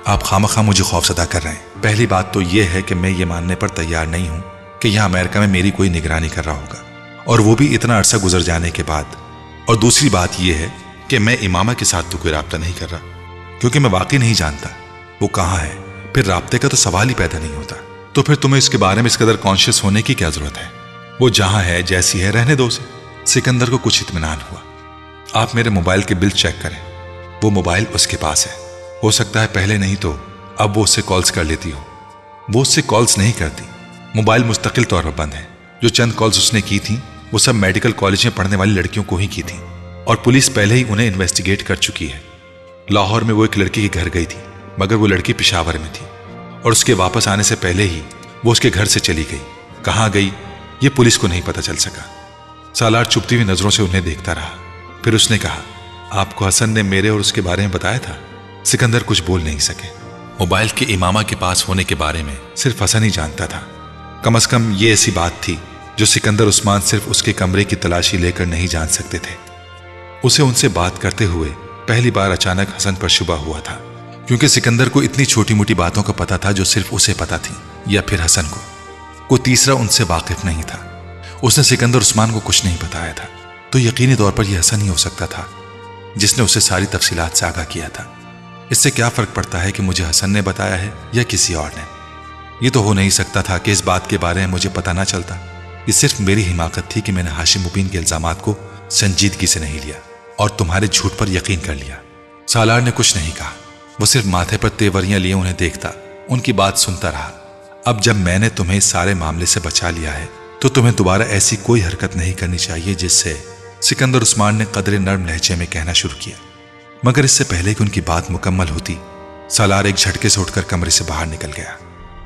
आप खामखा मुझे खौफजदा कर रहे हैं। पहली बात तो यह है कि मैं ये मानने पर तैयार नहीं हूं कि यहां अमेरिका में मेरी कोई निगरानी कर रहा होगा, और वो भी इतना अरसा गुजर जाने के बाद। और दूसरी बात यह है कि मैं इमामा के साथ तो कोई राब्ता नहीं कर रहा, क्योंकि मैं वाकई नहीं जानता वो कहाँ है। फिर राब्ते का तो सवाल ही पैदा नहीं होता। तो फिर तुम्हें इसके बारे में इस कदर कॉन्शियस होने की क्या जरूरत है? वो जहां है, जैसी है, रहने दो उसे। सिकंदर को कुछ इत्मीनान हुआ। आप मेरे मोबाइल के बिल चेक करें, वो मोबाइल उसके पास है। हो सकता है पहले नहीं तो अब वो उससे कॉल्स कर लेती हो। वो उससे कॉल्स नहीं करती, मोबाइल मुस्तकिल तौर पर बंद है। जो चंद कॉल्स उसने की थी वो सब मेडिकल कॉलेज में पढ़ने वाली लड़कियों को ही की थी, और पुलिस पहले ही उन्हें इन्वेस्टिगेट कर चुकी है। लाहौर में वो एक लड़की के घर गई थी, मगर वो लड़की पेशावर में थी, और उसके वापस आने से पहले ही वो उसके घर से चली गई। कहाँ गई ये पुलिस को नहीं पता चल सका। सालार चुपती हुई नजरों से उन्हें देखता रहा। फिर उसने कहा, आपको हसन ने मेरे और उसके बारे में बताया था? सिकंदर कुछ बोल नहीं सके। मोबाइल के इमामा के पास होने के बारे में सिर्फ हसन ही जानता था। कम से कम ये ऐसी बात थी जो सिकंदर उस्मान सिर्फ उसके कमरे की तलाशी लेकर नहीं जान सकते थे। उसे उनसे बात करते हुए पहली बार अचानक हसन पर शुबा हुआ था, क्योंकि सिकंदर को इतनी छोटी मोटी बातों का पता था जो सिर्फ उसे पता थी, या फिर हसन को। कोई तीसरा उनसे वाकिफ नहीं था। उसने सिकंदर उस्मान को कुछ नहीं बताया था, तो यकीनी तौर पर यह हसन ही हो सकता था जिसने उसे सारी तफसीलात से आगाह किया था। इससे क्या फर्क पड़ता है कि मुझे हसन ने बताया है या किसी और ने? यह तो हो नहीं सकता था कि इस बात के बारे में मुझे पता ना चलता। ये सिर्फ मेरी हिमाकत थी कि मैंने हाशिम मुबीन के इल्जामात को संजीदगी से नहीं लिया और तुम्हारे झूठ पर यकीन कर लिया। सालार ने कुछ नहीं कहा। वो सिर्फ माथे पर तेवरियां लिए उन्हें देखता, उनकी बात सुनता रहा। अब जब मैंने तुम्हें सारे मामले से बचा लिया है तो तुम्हें दोबारा ऐसी कोई हरकत नहीं करनी चाहिए जिससे, सिकंदर उस्मान ने कदरे नर्म लहजे में कहना शुरू किया। मगर इससे पहले कि उनकी बात मुकम्मल होती, सालार एक झटके से उठकर कमरे से बाहर निकल गया।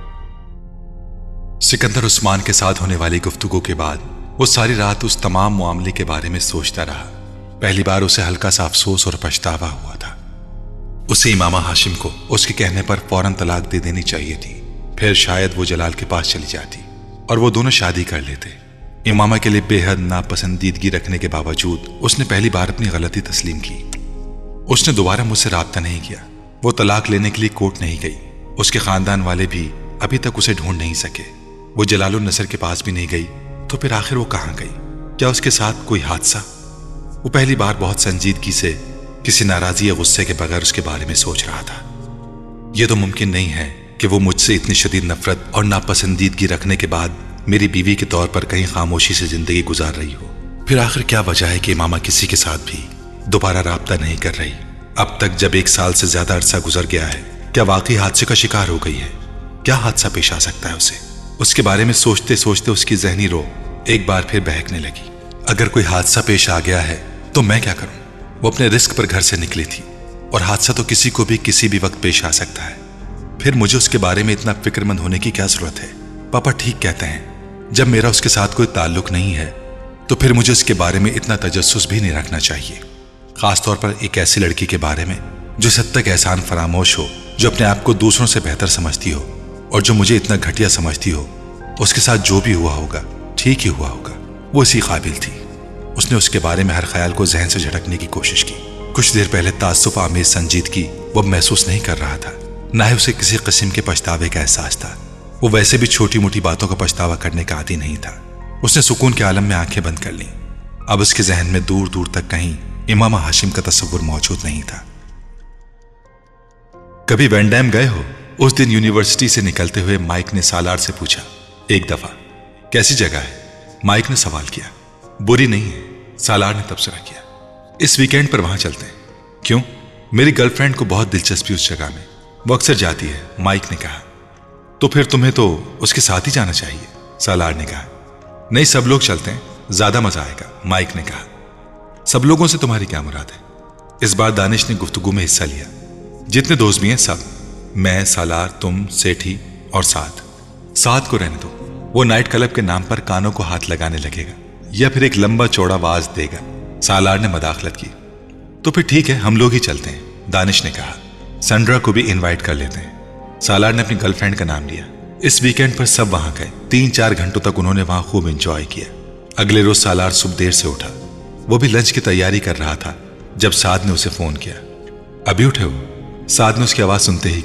सिकंदर उस्मान के साथ होने वाली गुफ्तगू के बाद वो सारी रात उस तमाम मामले के बारे में सोचता रहा। पहली बार उसे हल्का सा अफसोस और पछतावा हुआ था। उसे इमामा हाशिम को उसके कहने पर फौरन तलाक दे देनी चाहिए थी। फिर शायद वो जलाल के पास चली जाती और वो दोनों शादी कर लेते। इमामा के लिए बेहद नापसंदीदगी रखने के बावजूद उसने पहली बार अपनी गलती तस्लीम की। उसने दोबारा मुझसे राब्ता नहीं किया। वो तलाक लेने के लिए कोर्ट नहीं गई। उसके खानदान वाले भी अभी तक उसे ढूंढ नहीं सके। वो जलालुन नसर के पास भी नहीं गई, तो फिर आखिर वो कहां गई? क्या उसके साथ कोई हादसा? वो पहली बार बहुत संजीदगी से, किसी नाराजगी या गुस्से के बगैर उसके बारे में सोच रहा था। यह तो मुमकिन नहीं है कि वो मुझसे इतनी शदीद नफरत और नापसंदीदगी रखने के बाद मेरी बीवी के तौर पर कहीं खामोशी से जिंदगी गुजार रही हो। फिर आखिर क्या वजह है कि इमामा किसी के साथ भी दोबारा राब्ता नहीं कर रही? अब तक जब एक साल से ज्यादा अरसा गुजर गया है, क्या वाकई हादसे का शिकार हो गई है? क्या हादसा पेश आ सकता है उसे? उसके बारे में सोचते सोचते उसकी जहनी रो एक बार फिर बहकने लगी। अगर कोई हादसा पेश आ गया है तो मैं क्या करूं? वो अपने रिस्क पर घर से निकली थी, और हादसा तो किसी को भी किसी भी वक्त पेश आ सकता है। फिर मुझे उसके बारे में इतना फिक्रमंद होने की क्या जरूरत है? पापा ठीक कहते हैं, जब मेरा उसके साथ कोई ताल्लुक नहीं है तो फिर मुझे उसके बारे में इतना तजस्सुस भी नहीं रखना चाहिए, खासतौर पर एक ऐसी लड़की के बारे में जो इस हद तक एहसान फरामोश हो, जो अपने आप को दूसरों से बेहतर समझती हो और जो मुझे इतना घटिया समझती हो। उसके साथ जो भी हुआ होगा ठीक ही हुआ होगा। वो इसी काबिल थी। उसने उसके बारे में हर ख्याल को जहन से झटकने की कोशिश की। कुछ देर पहले ताज्जुब आमेज संजीदगी वो महसूस नहीं कर रहा था, ना ही उसे किसी किस्म के पछतावे का एहसास था। वो वैसे भी छोटी मोटी बातों का पछतावा करने का आदी नहीं था। उसने सुकून के आलम में आंखें बंद कर लीं। अब उसके जहन में दूर दूर तक कहीं इमामा हाशिम का तस्वुर मौजूद नहीं था। कभी वैंडैम गए हो? उस दिन यूनिवर्सिटी से निकलते हुए माइक ने सालार से पूछा एक दफा। कैसी जगह है? माइक ने सवाल किया। बुरी नहीं है, सालार ने तबसरा किया। इस वीकेंड पर वहां चलते हैं। क्यों? मेरी गर्लफ्रेंड को बहुत दिलचस्पी उस जगह में, वो अक्सर जाती है, माइक ने कहा। तो फिर तुम्हें तो उसके साथ ही जाना चाहिए, सालार ने कहा। नहीं, सब लोग चलते हैं, ज्यादा मजा आएगा, माइक ने कहा। सब लोगों से तुम्हारी क्या मुराद है? इस बार दानिश ने गुफ्तगू में हिस्सा लिया। जितने दोस्त भी हैं सब, मैं, सालार, तुम, सेठी और साद। साद को रहने दो, वो नाइट क्लब के नाम पर कानों को हाथ लगाने लगेगा या फिर एक लंबा चौड़ा आवाज देगा, सालार ने मदाखलत की। तो फिर ठीक है, हम लोग ही चलते हैं, दानिश ने कहा। संड्रा को भी इनवाइट कर लेते हैं। सालार ने अपनी गर्लफ्रेंड का नाम लिया। इस वीकेंड पर सब वहां गए। तीन चार घंटों तक उन्होंने वहां खूब एंजॉय किया। अगले रोज सालार सुबह देर से उठा। वो भी लंच की तैयारी कर रहा था जब साद ने उसे फोन किया। अभी उठे हो? साद ने उसकी आवाज सुनते ही कहा।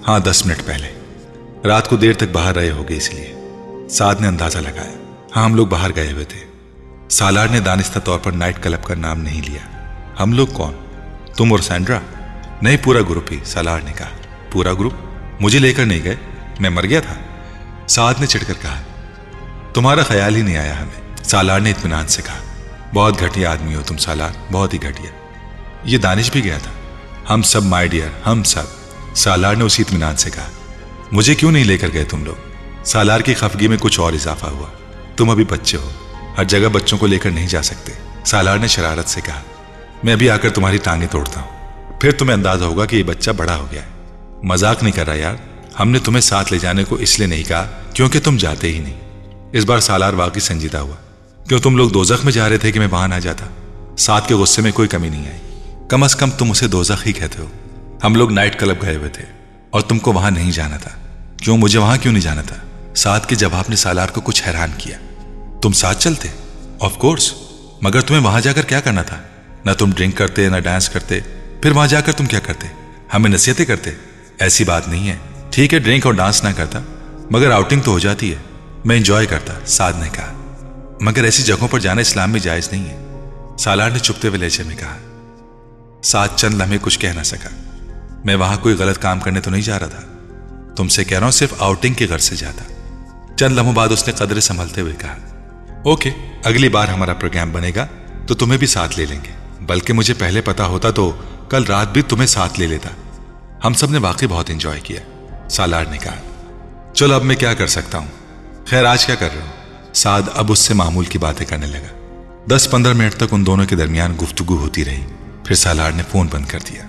हाँ, दस मिनट पहले। रात को देर तक बाहर रहे होगे इसलिए। साद ने अंदाजा लगाया। हाँ, हम लोग बाहर गए हुए थे। सालार ने दानिस्ता तौर पर नाइट क्लब का नाम नहीं लिया। हम लोग कौन? तुम और सैंड्रा? नहीं, पूरा ग्रुप ही, सालार ने कहा। पूरा ग्रुप? मुझे लेकर नहीं गए? मैं मर गया था? साद ने चिढ़कर कहा। तुम्हारा ख्याल ही नहीं आया हमें, सालार ने इत्मीनान से कहा। बहुत घटिया आदमी हो तुम सालार, बहुत ही घटिया। ये दानिश भी गया था? हम सब माय डियर, हम सब, सालार ने उसी इत्मीनान से कहा। मुझे क्यों नहीं लेकर गए तुम लोग? सालार की खफगी में कुछ और इजाफा हुआ। तुम अभी बच्चे हो, हर जगह बच्चों को लेकर नहीं जा सकते, सालार ने शरारत से कहा। मैं अभी आकर तुम्हारी टांगें तोड़ता हूं, फिर तुम्हें अंदाजा होगा कि ये बच्चा बड़ा हो गया है। मजाक नहीं कर रहा यार, हमने तुम्हें साथ ले जाने को इसलिए नहीं कहा क्योंकि तुम जाते ही नहीं। इस बार सालार वाकई संजीदा हुआ। क्यों, तुम लोग दोजख में जा रहे थे कि मैं वहां ना जाता? साथ के गुस्से में कोई कमी नहीं आई। कम से कम तुम उसे दोजख ही कहते हो। हम लोग नाइट क्लब गए हुए थे और तुमको वहां नहीं जाना था। क्यों, मुझे वहां क्यों नहीं जाना था? साथ के जवाब ने सालार को कुछ हैरान किया। तुम साथ चलते? ऑफ कोर्स, मगर तुम्हें वहां जाकर क्या करना था? ना तुम ड्रिंक करते, ना डांस करते, फिर वहां जाकर तुम क्या करते? हमें नसीहतें करते? ऐसी बात नहीं है। ठीक है, ड्रिंक और डांस ना करता, मगर आउटिंग तो हो जाती है। मैं एंजॉय करता, साद ने कहा। मगर ऐसी जगहों पर जाना इस्लाम में जायज नहीं है, सालार ने चुपते हुए लहजे में कहा। साद चंद लम्हे कुछ कह ना सका। मैं वहां कोई गलत काम करने तो नहीं जा रहा था, तुमसे कह रहा हूं सिर्फ आउटिंग की गर्ज से जाता। चंद लम्हों बाद उसने कदरे संभलते हुए कहा, ओके, अगली बार हमारा प्रोग्राम बनेगा तो तुम्हें भी साथ ले लेंगे। बल्कि मुझे पहले पता होता तो कल रात भी तुम्हें साथ ले लेता। हम सब ने वाकई बहुत एंजॉय किया, सालार ने कहा। चलो अब मैं क्या कर सकता हूं? खैर, आज क्या कर रहे हो? साद अब उससे मामूल की बातें करने लगा। दस पंद्रह मिनट तक उन दोनों के दरमियान गुफ्तगू होती रही। फिर सालार ने फोन बंद कर दिया।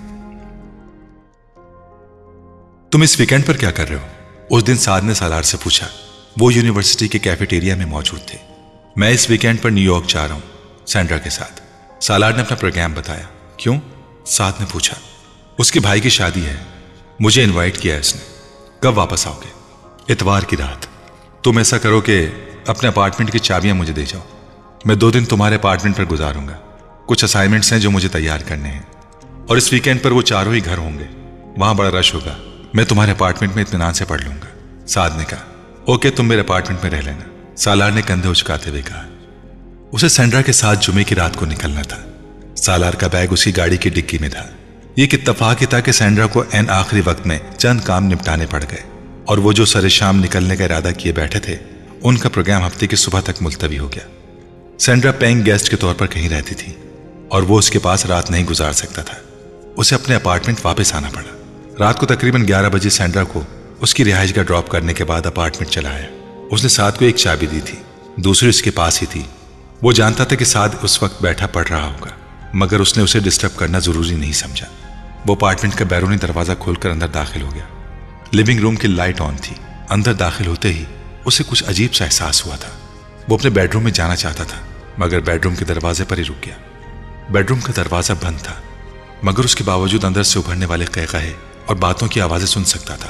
तुम इस वीकेंड पर क्या कर रहे हो? उस दिन साद ने सालार से पूछा। वो यूनिवर्सिटी के कैफेटेरिया में मौजूद थे। मैं इस वीकेंड पर न्यूयॉर्क जा रहा हूं सैंड्रा के साथ, सालार ने अपना प्रोग्राम बताया। क्यों? साद ने पूछा। उसके भाई की शादी है, मुझे इनवाइट किया है उसने। कब वापस आओगे? इतवार की रात। तुम ऐसा करो कि अपने अपार्टमेंट की चाबियां मुझे दे जाओ। मैं दो दिन तुम्हारे अपार्टमेंट पर गुजारूंगा। कुछ असाइनमेंट्स हैं जो मुझे तैयार करने हैं, और इस वीकेंड पर वो चारों ही घर होंगे। वहां बड़ा रश होगा। मैं तुम्हारे अपार्टमेंट में इत्मीनान से पढ़ लूंगा, साद ने कहा। ओके, तुम मेरे अपार्टमेंट में रह लेना, सालार ने कंधे उचकाते हुए कहा। उसे सैंड्रा के साथ जुमे की रात को निकलना था। सालार का बैग उसकी गाड़ी की डिक्की में था। ये एक इत्तफाक ही था कि सैंड्रा को एन आखिरी वक्त में चंद काम निपटाने पड़ गए, और वो जो सरे शाम निकलने का इरादा किए बैठे थे, उनका प्रोग्राम हफ्ते की सुबह तक मुलतवी हो गया। सैंड्रा पेइंग गेस्ट के तौर पर कहीं रहती थी और वो उसके पास रात नहीं गुजार सकता था। उसे अपने अपार्टमेंट वापस आना पड़ा। रात को तकरीबन ग्यारह बजे सैंड्रा को उसकी रिहाइश का ड्रॉप करने के बाद अपार्टमेंट चला आया। उसने साद को एक चाबी दी थी, दूसरी उसके पास ही थी। वो जानता था कि साद उस वक्त बैठा पढ़ रहा होगा, मगर उसने उसे डिस्टर्ब करना जरूरी नहीं समझा। वो अपार्टमेंट का बैरूनी दरवाजा खोलकर अंदर दाखिल हो गया। लिविंग रूम की लाइट ऑन थी। अंदर दाखिल होते ही उसे कुछ अजीब सा एहसास हुआ था। वो अपने बेडरूम में जाना चाहता था, मगर बेडरूम के दरवाजे पर ही रुक गया। बेडरूम का दरवाजा बंद था, मगर उसके बावजूद अंदर से उभरने वाले क़हक़हे और बातों की आवाजें सुन सकता था।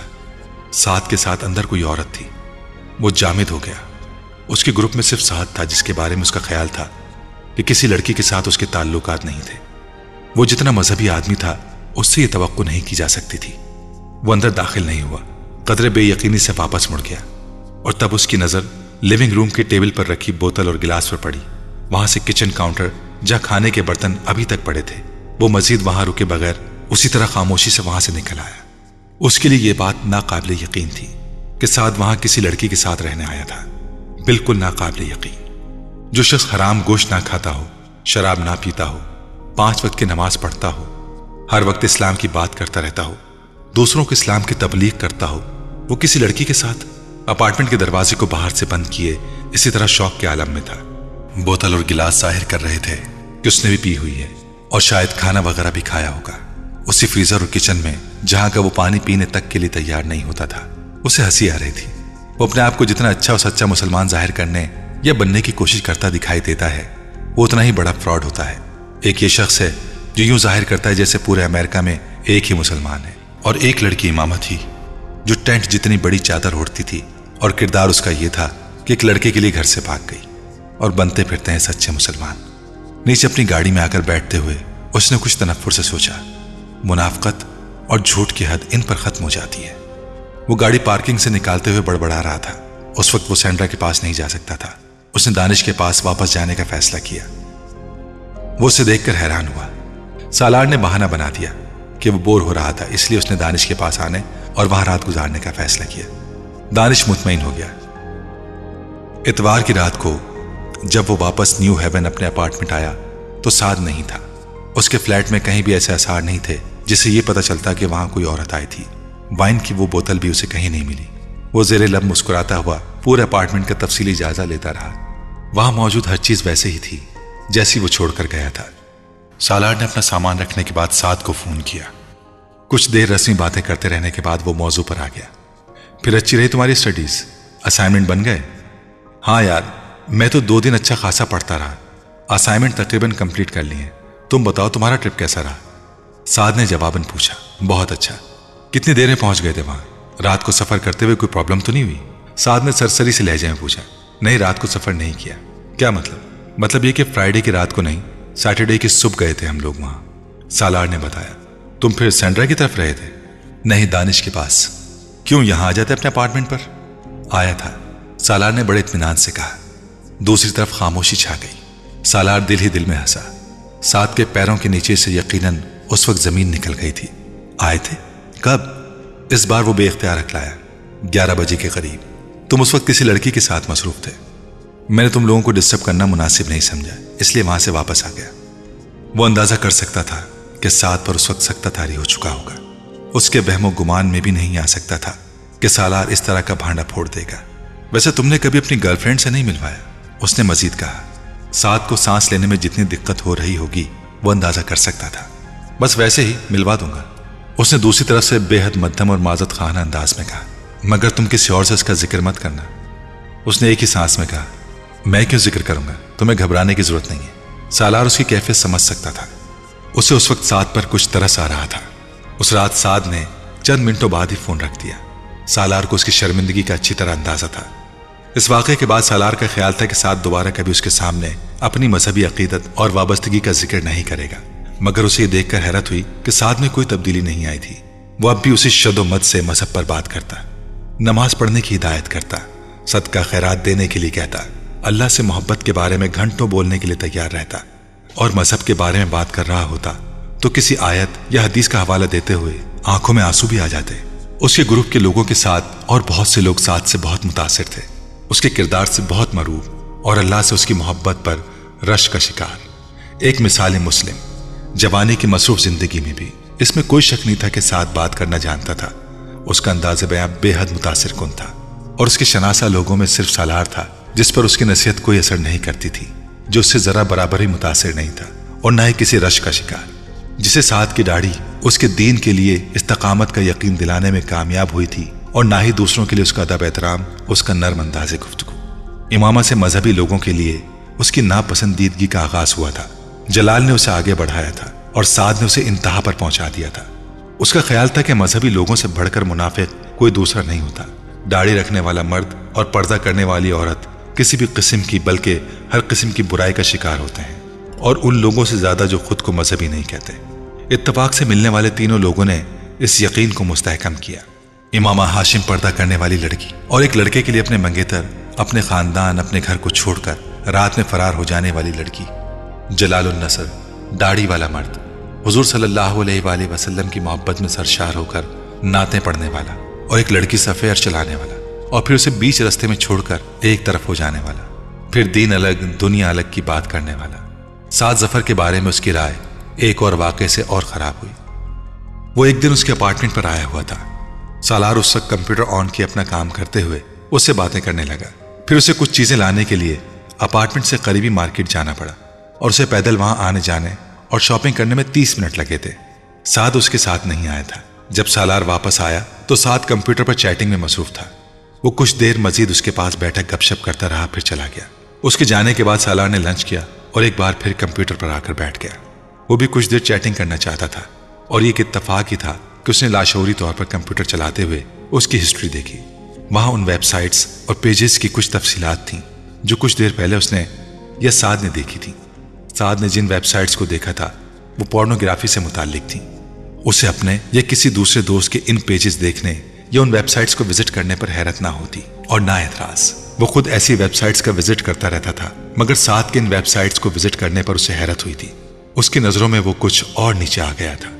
साद के साथ अंदर कोई औरत थी। वो जामिद हो गया। उसके ग्रुप में सिर्फ साद था जिसके बारे में उसका ख्याल था कि किसी लड़की के साथ उसके ताल्लुकात नहीं थे। वो जितना मजहबी आदमी था, उससे ये तवक्को नहीं की जा सकती थी। वो अंदर दाखिल नहीं हुआ, कदरे बेयकीनी से वापस मुड़ गया, और तब उसकी नजर लिविंग रूम के टेबल पर रखी बोतल और गिलास पर पड़ी। वहां से किचन काउंटर, जहां खाने के बर्तन अभी तक पड़े थे। वो मजीद वहां रुके बगैर उसी तरह खामोशी से वहां से निकल आया। उसके लिए यह बात नाकाबिले यकीन थी कि साद वहां किसी लड़की के साथ रहने आया था। बिल्कुल नाकाबिले यकीन। जो शख्स हराम गोश्त ना खाता हो, शराब ना पीता हो, पांच वक्त की नमाज पढ़ता हो, हर वक्त इस्लाम की बात करता रहता हो, दूसरों को इस्लाम की तबलीग करता हो, वो किसी लड़की के साथ अपार्टमेंट के दरवाजे को बाहर से बंद किए इसी तरह शौक के आलम में था। बोतल और गिलास जाहिर कर रहे थे कि उसने भी पी हुई है, और शायद खाना वगैरह भी खाया होगा। उसी फ्रीजर और किचन में जहां का वो पानी पीने तक के लिए तैयार नहीं होता था। उसे हंसी आ रही थी। वो अपने आप को जितना अच्छा और सच्चा मुसलमान जाहिर करने या बनने की कोशिश करता दिखाई देता है, वो उतना ही बड़ा फ्रॉड होता है। एक ये शख्स है जो यूं जाहिर करता है जैसे पूरे अमेरिका में एक ही मुसलमान है, और एक लड़की इमामा थी जो टेंट जितनी बड़ी चादर ओढ़ती थी, और किरदार उसका यह था कि एक लड़के के लिए घर से भाग गई। और बनते फिरते हैं सच्चे मुसलमान। नीचे अपनी गाड़ी में आकर बैठते हुए उसने कुछ तनफ्फुर से सोचा, मुनाफकत और झूठ की हद इन पर खत्म हो जाती है। वो गाड़ी पार्किंग से निकालते हुए बड़बड़ा रहा था। उस वक्त वो सैंड्रा के पास नहीं जा सकता था। उसने दानिश के पास वापस जाने का फैसला किया। वो उसे देखकर हैरान हुआ। सालार ने बहाना बना दिया कि वो बोर हो रहा था, इसलिए उसने दानिश के पास आने और वहां रात गुजारने का फैसला किया। दानिश मुतमईन हो गया। इतवार की रात को जब वो वापस न्यू हेवन अपने अपार्टमेंट आया तो साद नहीं था। उसके फ्लैट में कहीं भी ऐसे आसार नहीं थे जिससे ये पता चलता कि वहां कोई औरत आई थी। वाइन की वो बोतल भी उसे कहीं नहीं मिली। वो जेरे लब मुस्कुराता हुआ पूरे अपार्टमेंट का तफसीली जायजा लेता रहा। वहां मौजूद हर चीज वैसे ही थी जैसी वो छोड़कर गया था। सालार ने अपना सामान रखने के बाद साद को फोन किया। कुछ देर रस्मी बातें करते रहने के बाद वो मौजू पर आ गया। फिर अच्छी रही तुम्हारी स्टडीज? असाइनमेंट बन गए? हाँ यार, मैं तो दो दिन अच्छा खासा पढ़ता रहा। असाइनमेंट तकरीबन कंप्लीट कर लिए। तुम बताओ तुम्हारा ट्रिप कैसा रहा? साद ने जवाबन पूछा। बहुत अच्छा। कितनी देर में पहुंच गए थे वहां? रात को सफर करते हुए कोई प्रॉब्लम तो नहीं हुई? साद ने सरसरी से लहजे में पूछा। नहीं, रात को सफर नहीं किया। क्या मतलब? मतलब ये कि फ्राइडे की रात को नहीं, सैटरडे की सुबह गए थे हम लोग वहां, सालार ने बताया। तुम फिर सैंड्रा की तरफ रहे थे? नहीं, दानिश के पास। क्यों, यहां आ जाते अपने अपार्टमेंट पर? आया था, सालार ने बड़े इत्मीनान से कहा। दूसरी तरफ खामोशी छा गई। सालार दिल ही दिल में हंसा। साद के पैरों के नीचे से यकीनन उस वक्त जमीन निकल गई थी। आए थे? कब? इस बार वो बेख्तियार अकलाया। ग्यारह बजे के करीब। तुम उस वक्त किसी लड़की के साथ मसरूफ थे। मैंने तुम लोगों को डिस्टर्ब करना मुनासिब नहीं समझा, इसलिए वहां से वापस आ गया। वो अंदाजा कर सकता था कि साद पर उस वक्त सख्त तारी हो चुका होगा। उसके बहमो गुमान में भी नहीं आ सकता था कि सालार इस तरह का भांडा फोड़ देगा। वैसे तुमने कभी अपनी गर्लफ्रेंड से नहीं मिलवाया? उसने मजीद कहा। साद को सांस लेने में जितनी दिक्कत हो रही होगी वो अंदाजा कर सकता था। बस वैसे ही मिलवा दूंगा, उसने दूसरी तरफ से बेहद मध्यम और माजत खाना अंदाज में कहा। मगर तुम किसी और से इसका जिक्र मत करना, उसने एक ही सांस में कहा। मैं क्यों जिक्र करूंगा? तुम्हें घबराने की जरूरत नहीं है। सालार उसकी कैफियत समझ सकता था। उसे उस वक्त साद पर कुछ तरस आ रहा था। उस रात साद ने चंद मिनटों बाद ही फोन रख दिया। सालार को उसकी शर्मिंदगी का अच्छी तरह अंदाजा था। इस वाक़े के बाद सालार का ख्याल था कि साद दोबारा कभी उसके सामने अपनी मजहबी अकीदत और वाबस्तगी का जिक्र नहीं करेगा। मगर उसे ये देखकर हैरत हुई कि साद में कोई तब्दीली नहीं आई थी। वो अब भी उसी शदोमत से मजहब पर बात करता, नमाज पढ़ने की हिदायत करता, सदका खैरात देने के लिए कहता, अल्लाह से मोहब्बत के बारे में घंटों बोलने के लिए तैयार रहता, और मजहब के बारे में बात कर रहा होता तो किसी आयत या हदीस का हवाला देते हुए आंखों में आंसू भी आ जाते। उसके ग्रुप के लोगों के साथ और बहुत से लोग साद से बहुत मुतासिर थे, उसके किरदार से बहुत मरूब और अल्लाह से उसकी मोहब्बत पर रश का शिकार। एक मिसाल मुस्लिम जवानी की मसरूफ जिंदगी में भी इसमें कोई शक नहीं था कि साद बात करना जानता था। उसका अंदाज़ बयां बेहद मुतासिर कुन था और उसके शनासा लोगों में सिर्फ सालार था जिस पर उसकी नसीहत कोई असर नहीं करती थी, जो उससे जरा बराबर ही मुतासिर नहीं था और न ही किसी रश का शिकार। जिसे साद की दाढ़ी उसके दीन के लिए इस्तकामत का यकीन दिलाने में कामयाब हुई थी और ना ही दूसरों के लिए उसका अदब एहतराम, उसका नर्म अंदाज़े गुफ्तगू। इमामा से मजहबी लोगों के लिए उसकी नापसंदीदगी का आगाज हुआ था। जलाल ने उसे आगे बढ़ाया था और साद ने उसे इंतहा पर पहुंचा दिया था। उसका ख्याल था कि मजहबी लोगों से बढ़कर मुनाफिक कोई दूसरा नहीं होता। दाढ़ी रखने वाला मर्द और पर्दा करने वाली औरत किसी भी किस्म की बल्कि हर किस्म की बुराई का शिकार होते हैं, और उन लोगों से ज्यादा जो खुद को मजहबी नहीं कहते। इत्तफाक से मिलने वाले तीनों लोगों ने इस यकीन को मुस्तहकम किया। इमामा हाशिम पर्दा करने वाली लड़की और एक लड़के के लिए अपने मंगेतर, अपने खानदान, अपने घर को छोड़कर रात में फरार हो जाने वाली लड़की। जलालुन नसर दाढ़ी वाला मर्द, हुजूर सल्लल्लाहु अलैहि वसल्लम की मोहब्बत में सरशार होकर नातें पढ़ने वाला, और एक लड़की से अफेयर चलाने वाला और फिर उसे बीच रास्ते में छोड़कर एक तरफ हो जाने वाला। फिर दीन अलग दुनिया अलग की बात करने वाला। साद जफर के बारे में उसकी राय एक और वाक़े से और खराब हुई। वो एक दिन उसके अपार्टमेंट पर आया हुआ था। सालार उस वक्त कंप्यूटर ऑन किए अपना काम करते हुए उससे बातें करने लगा। फिर उसे कुछ चीजें लाने के लिए अपार्टमेंट से करीबी मार्केट जाना पड़ा और उसे पैदल वहां आने जाने और शॉपिंग करने में तीस मिनट लगे थे। साद उसके साथ नहीं आया था। जब सालार वापस आया तो साद कंप्यूटर पर चैटिंग में मसरूफ था। वो कुछ देर मजीद उसके पास बैठक गपशप करता रहा, फिर चला गया। उसके जाने के बाद सालार ने लंच किया और एक बार फिर कंप्यूटर पर आकर बैठ गया। वो भी कुछ देर चैटिंग करना चाहता था और ये एक इत्तफाक ही था कि उसने लाशौरी तौर पर कंप्यूटर चलाते हुए उसकी हिस्ट्री देखी। वहां उन वेबसाइट्स और पेजेस की कुछ तफसीलात थीं जो कुछ देर पहले उसने या साद ने देखी थी। साद ने जिन वेबसाइट्स को देखा था वो पोर्नोग्राफी से मुताल्लिक थी। उसे अपने या किसी दूसरे दोस्त के इन पेजेस देखने या उन वेबसाइट्स को विजिट करने पर हैरत ना होती और ना एतराज। वो खुद ऐसी वेबसाइट्स का विजिट करता रहता था, मगर साथ के इन वेबसाइट्स को विजिट करने पर उसे हैरत हुई थी। उसकी नजरों में वो कुछ और नीचे आ गया था।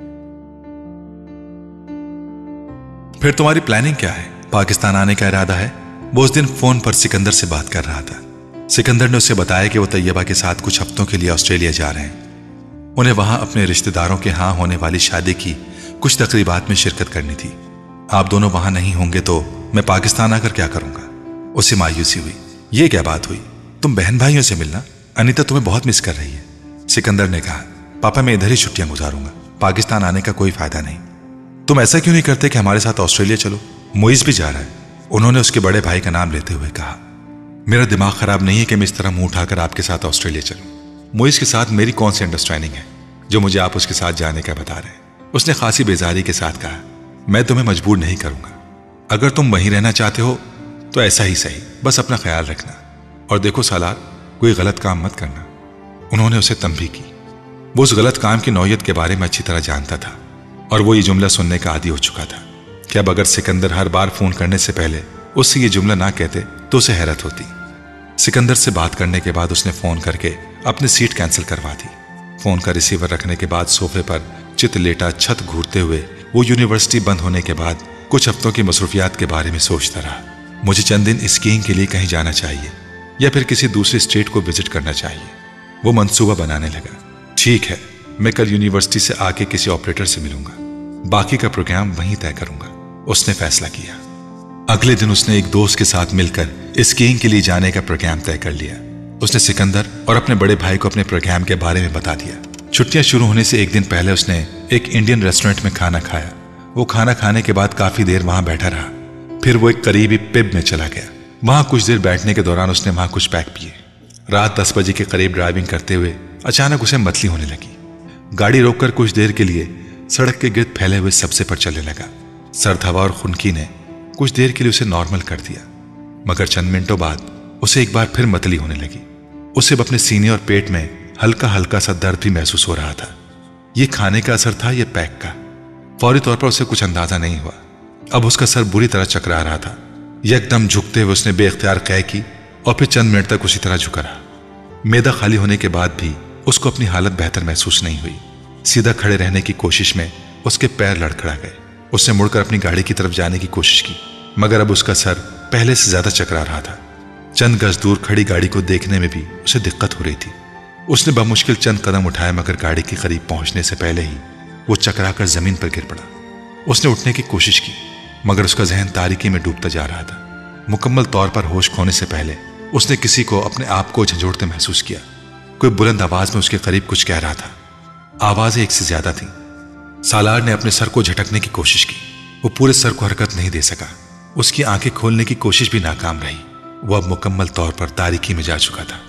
फिर तुम्हारी प्लानिंग क्या है? पाकिस्तान आने का इरादा है? वो उस दिन फोन पर सिकंदर से बात कर रहा था। सिकंदर ने उसे बताया कि वो तैयबा के साथ कुछ हफ्तों के लिए ऑस्ट्रेलिया जा रहे हैं। उन्हें वहां अपने रिश्तेदारों के यहाँ होने वाली शादी की कुछ तकरीबात में शिरकत करनी थी। आप दोनों वहां नहीं होंगे तो मैं पाकिस्तान आकर क्या करूंगा? उसे मायूसी हुई। ये क्या बात हुई? तुम बहन भाइयों से मिलना, अनीता तुम्हें बहुत मिस कर रही है। सिकंदर ने कहा, पापा मैं इधर ही छुट्टियां गुजारूंगा, पाकिस्तान आने का कोई फायदा नहीं। तुम ऐसा क्यों नहीं करते कि हमारे साथ ऑस्ट्रेलिया चलो? मोइज भी जा रहा है। उन्होंने उसके बड़े भाई का नाम लेते हुए कहा। मेरा दिमाग खराब नहीं है कि मैं इस तरह मुंह उठाकर आपके साथ ऑस्ट्रेलिया चलूं। मोइज के साथ मेरी कौन सी अंडरस्टैंडिंग है जो मुझे आप उसके साथ जाने का बता रहे हैं? उसने खासी बेजारी के साथ कहा, मैं तुम्हें मजबूर नहीं करूंगा। अगर तुम वहीं रहना चाहते हो तो ऐसा ही सही, बस अपना ख्याल रखना। और देखो सालार, कोई गलत काम मत करना। उन्होंने उसे तंबीह की। वो उस गलत काम की नौयत के बारे में अच्छी तरह जानता था और वो ये जुमला सुनने का आदी हो चुका था कि अब अगर सिकंदर हर बार फोन करने से पहले उससे ये जुमला ना कहते तो उसे हैरत होती। सिकंदर से बात करने के बाद उसने फोन करके अपनी सीट कैंसिल करवा दी। फोन का रिसीवर रखने के बाद सोफे पर चित लेटा छत घूरते हुए वो यूनिवर्सिटी बंद होने के बाद कुछ हफ्तों की मसरूफियात के बारे में सोचता रहा। मुझे चंद दिन स्कीइंग के लिए कहीं जाना चाहिए या फिर किसी दूसरी स्टेट को विजिट करना चाहिए। वो मंसूबा बनाने लगा। ठीक है, मैं कल यूनिवर्सिटी से आके किसी ऑपरेटर से मिलूंगा, बाकी का प्रोग्राम वहीं तय करूंगा, उसने फैसला किया। अगले दिन उसने एक दोस्त के साथ मिलकर स्कीइंग के लिए जाने का प्रोग्राम तय कर लिया। उसने सिकंदर और अपने बड़े भाई को अपने प्रोग्राम के बारे में बता दिया। छुट्टियां शुरू होने से एक दिन पहले उसने एक इंडियन रेस्टोरेंट में खाना खाया। वो खाना खाने के बाद काफी देर वहां बैठा रहा। फिर वो एक करीबी पिब में चला गया। वहां कुछ देर बैठने के दौरान उसने वहां कुछ पैक पिए। रात दस बजे के करीब ड्राइविंग करते हुए अचानक उसे मतली होने लगी। गाड़ी रोककर कुछ देर के लिए सड़क के गिर्द फैले हुए सब्से पर चलने लगा। सर्द हवा और खुनकी ने कुछ देर के लिए उसे नॉर्मल कर दिया, मगर चंद मिनटों बाद उसे एक बार फिर मतली होने लगी। उसे अपने सीने और पेट में हल्का हल्का सा दर्द भी महसूस हो रहा था। यह खाने का असर था या पैक का? फौरी तौर पर उसे कुछ अंदाजा नहीं हुआ। अब उसका सर बुरी तरह चकरा रहा था। एकदम झुकते हुए उसने बेख्तियार कै की और फिर चंद मिनट तक उसी तरह झुका रहा। मैदा खाली होने के बाद भी उसको अपनी हालत बेहतर महसूस नहीं हुई। सीधा खड़े रहने की कोशिश में उसके पैर लड़खड़ा गए। उसने मुड़कर अपनी गाड़ी की तरफ जाने की कोशिश की, मगर अब उसका सर पहले से ज्यादा चकरा रहा था। चंद गज दूर खड़ी गाड़ी को देखने में भी उसे दिक्कत हो रही थी। उसने बमुश्किल चंद कदम उठाए, मगर गाड़ी के करीब पहुंचने से पहले ही वो चकराकर जमीन पर गिर पड़ा। उसने उठने की कोशिश की, मगर उसका जहन तारीकी में डूबता जा रहा था। मुकम्मल तौर पर होश खोने से पहले उसने किसी को अपने आप को झंझोड़ते महसूस किया। कोई बुलंद आवाज में उसके करीब कुछ कह रहा था। आवाजें एक से ज्यादा थीं। सालार ने अपने सर को झटकने की कोशिश की। वो पूरे सर को हरकत नहीं दे सका। उसकी आंखें खोलने की कोशिश भी नाकाम रही। वो अब मुकम्मल तौर पर तारीकी में जा चुका था।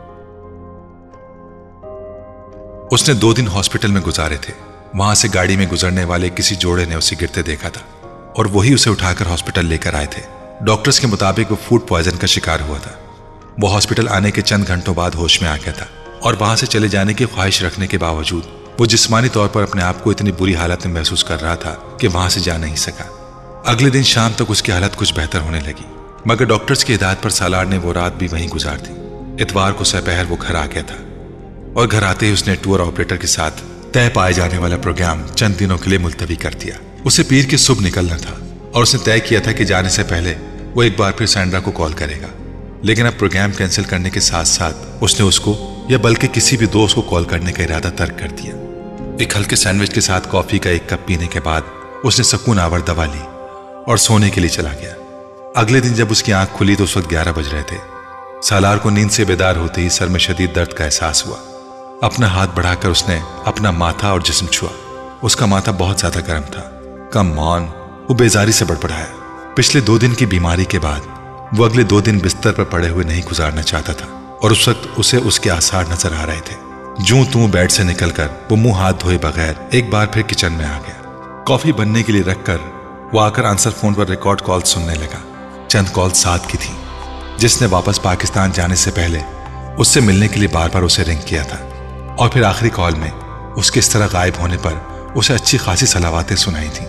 उसने दो दिन हॉस्पिटल में गुजारे थे। वहां से गाड़ी में गुजरने वाले किसी जोड़े ने उसे गिरते देखा था और वही उसे उठाकर हॉस्पिटल लेकर आए थे। डॉक्टर्स के मुताबिक वो फूड पॉइजन का शिकार हुआ था। वो हॉस्पिटल आने के चंद घंटों बाद होश में आ गया था और वहां से चले जाने की ख्वाहिश रखने के बावजूद वो जिस्मानी तौर पर अपने आप को इतनी बुरी हालत में महसूस कर रहा था कि वहां से जा नहीं सका। अगले दिन शाम तक उसकी हालत कुछ बेहतर होने लगी, मगर डॉक्टर्स की हिदायत पर सालार ने वो रात भी वहीं गुजार दी। इतवार को सपहर वो घर आ गया था और घर आते ही उसने टूर ऑपरेटर के साथ तय पाए जाने वाला प्रोग्राम चंद दिनों के लिए मुलतवी कर दिया। उसे पीर की सुबह निकलना था और उसने तय किया था कि जाने से पहले वो एक बार फिर सैंड्रा को कॉल करेगा। लेकिन अब प्रोग्राम कैंसिल करने के साथ साथ उसने उसको या बल्कि किसी भी दोस्त को कॉल करने का इरादा तर्क कर दिया। एक हल्के सैंडविच के साथ कॉफी का एक कप पीने के बाद उसने सुकून आवर दवा ली और सोने के लिए चला गया। अगले दिन जब उसकी आंख खुली तो उस वक्त ग्यारह बज रहे थे। सालार को नींद से बेदार होते ही सर में शदीद दर्द का एहसास हुआ। अपना हाथ बढ़ाकर उसने अपना माथा और जिस्म छुआ। उसका माथा बहुत ज्यादा गर्म था। कम मौन, वो बेजारी से बड़बड़ाया। पिछले दो दिन की बीमारी के बाद वो अगले दो दिन बिस्तर पर पड़े हुए नहीं गुजारना चाहता था और उस वक्त उसे उसके आसार नजर आ रहे थे। जूं तूं बेड से निकलकर वो मुंह हाथ धोए बगैर एक बार फिर किचन में आ गया। कॉफी बनने के लिए रखकर वो आकर आंसर फोन पर रिकॉर्ड कॉल सुनने लगा। चंद कॉल साथ की थी जिसने वापस पाकिस्तान जाने से पहले उससे मिलने के लिए बार बार उसे रिंग किया था और फिर आखिरी कॉल में उसके इस तरह गायब होने पर उसे अच्छी खासी सलावातें सुनाई थी।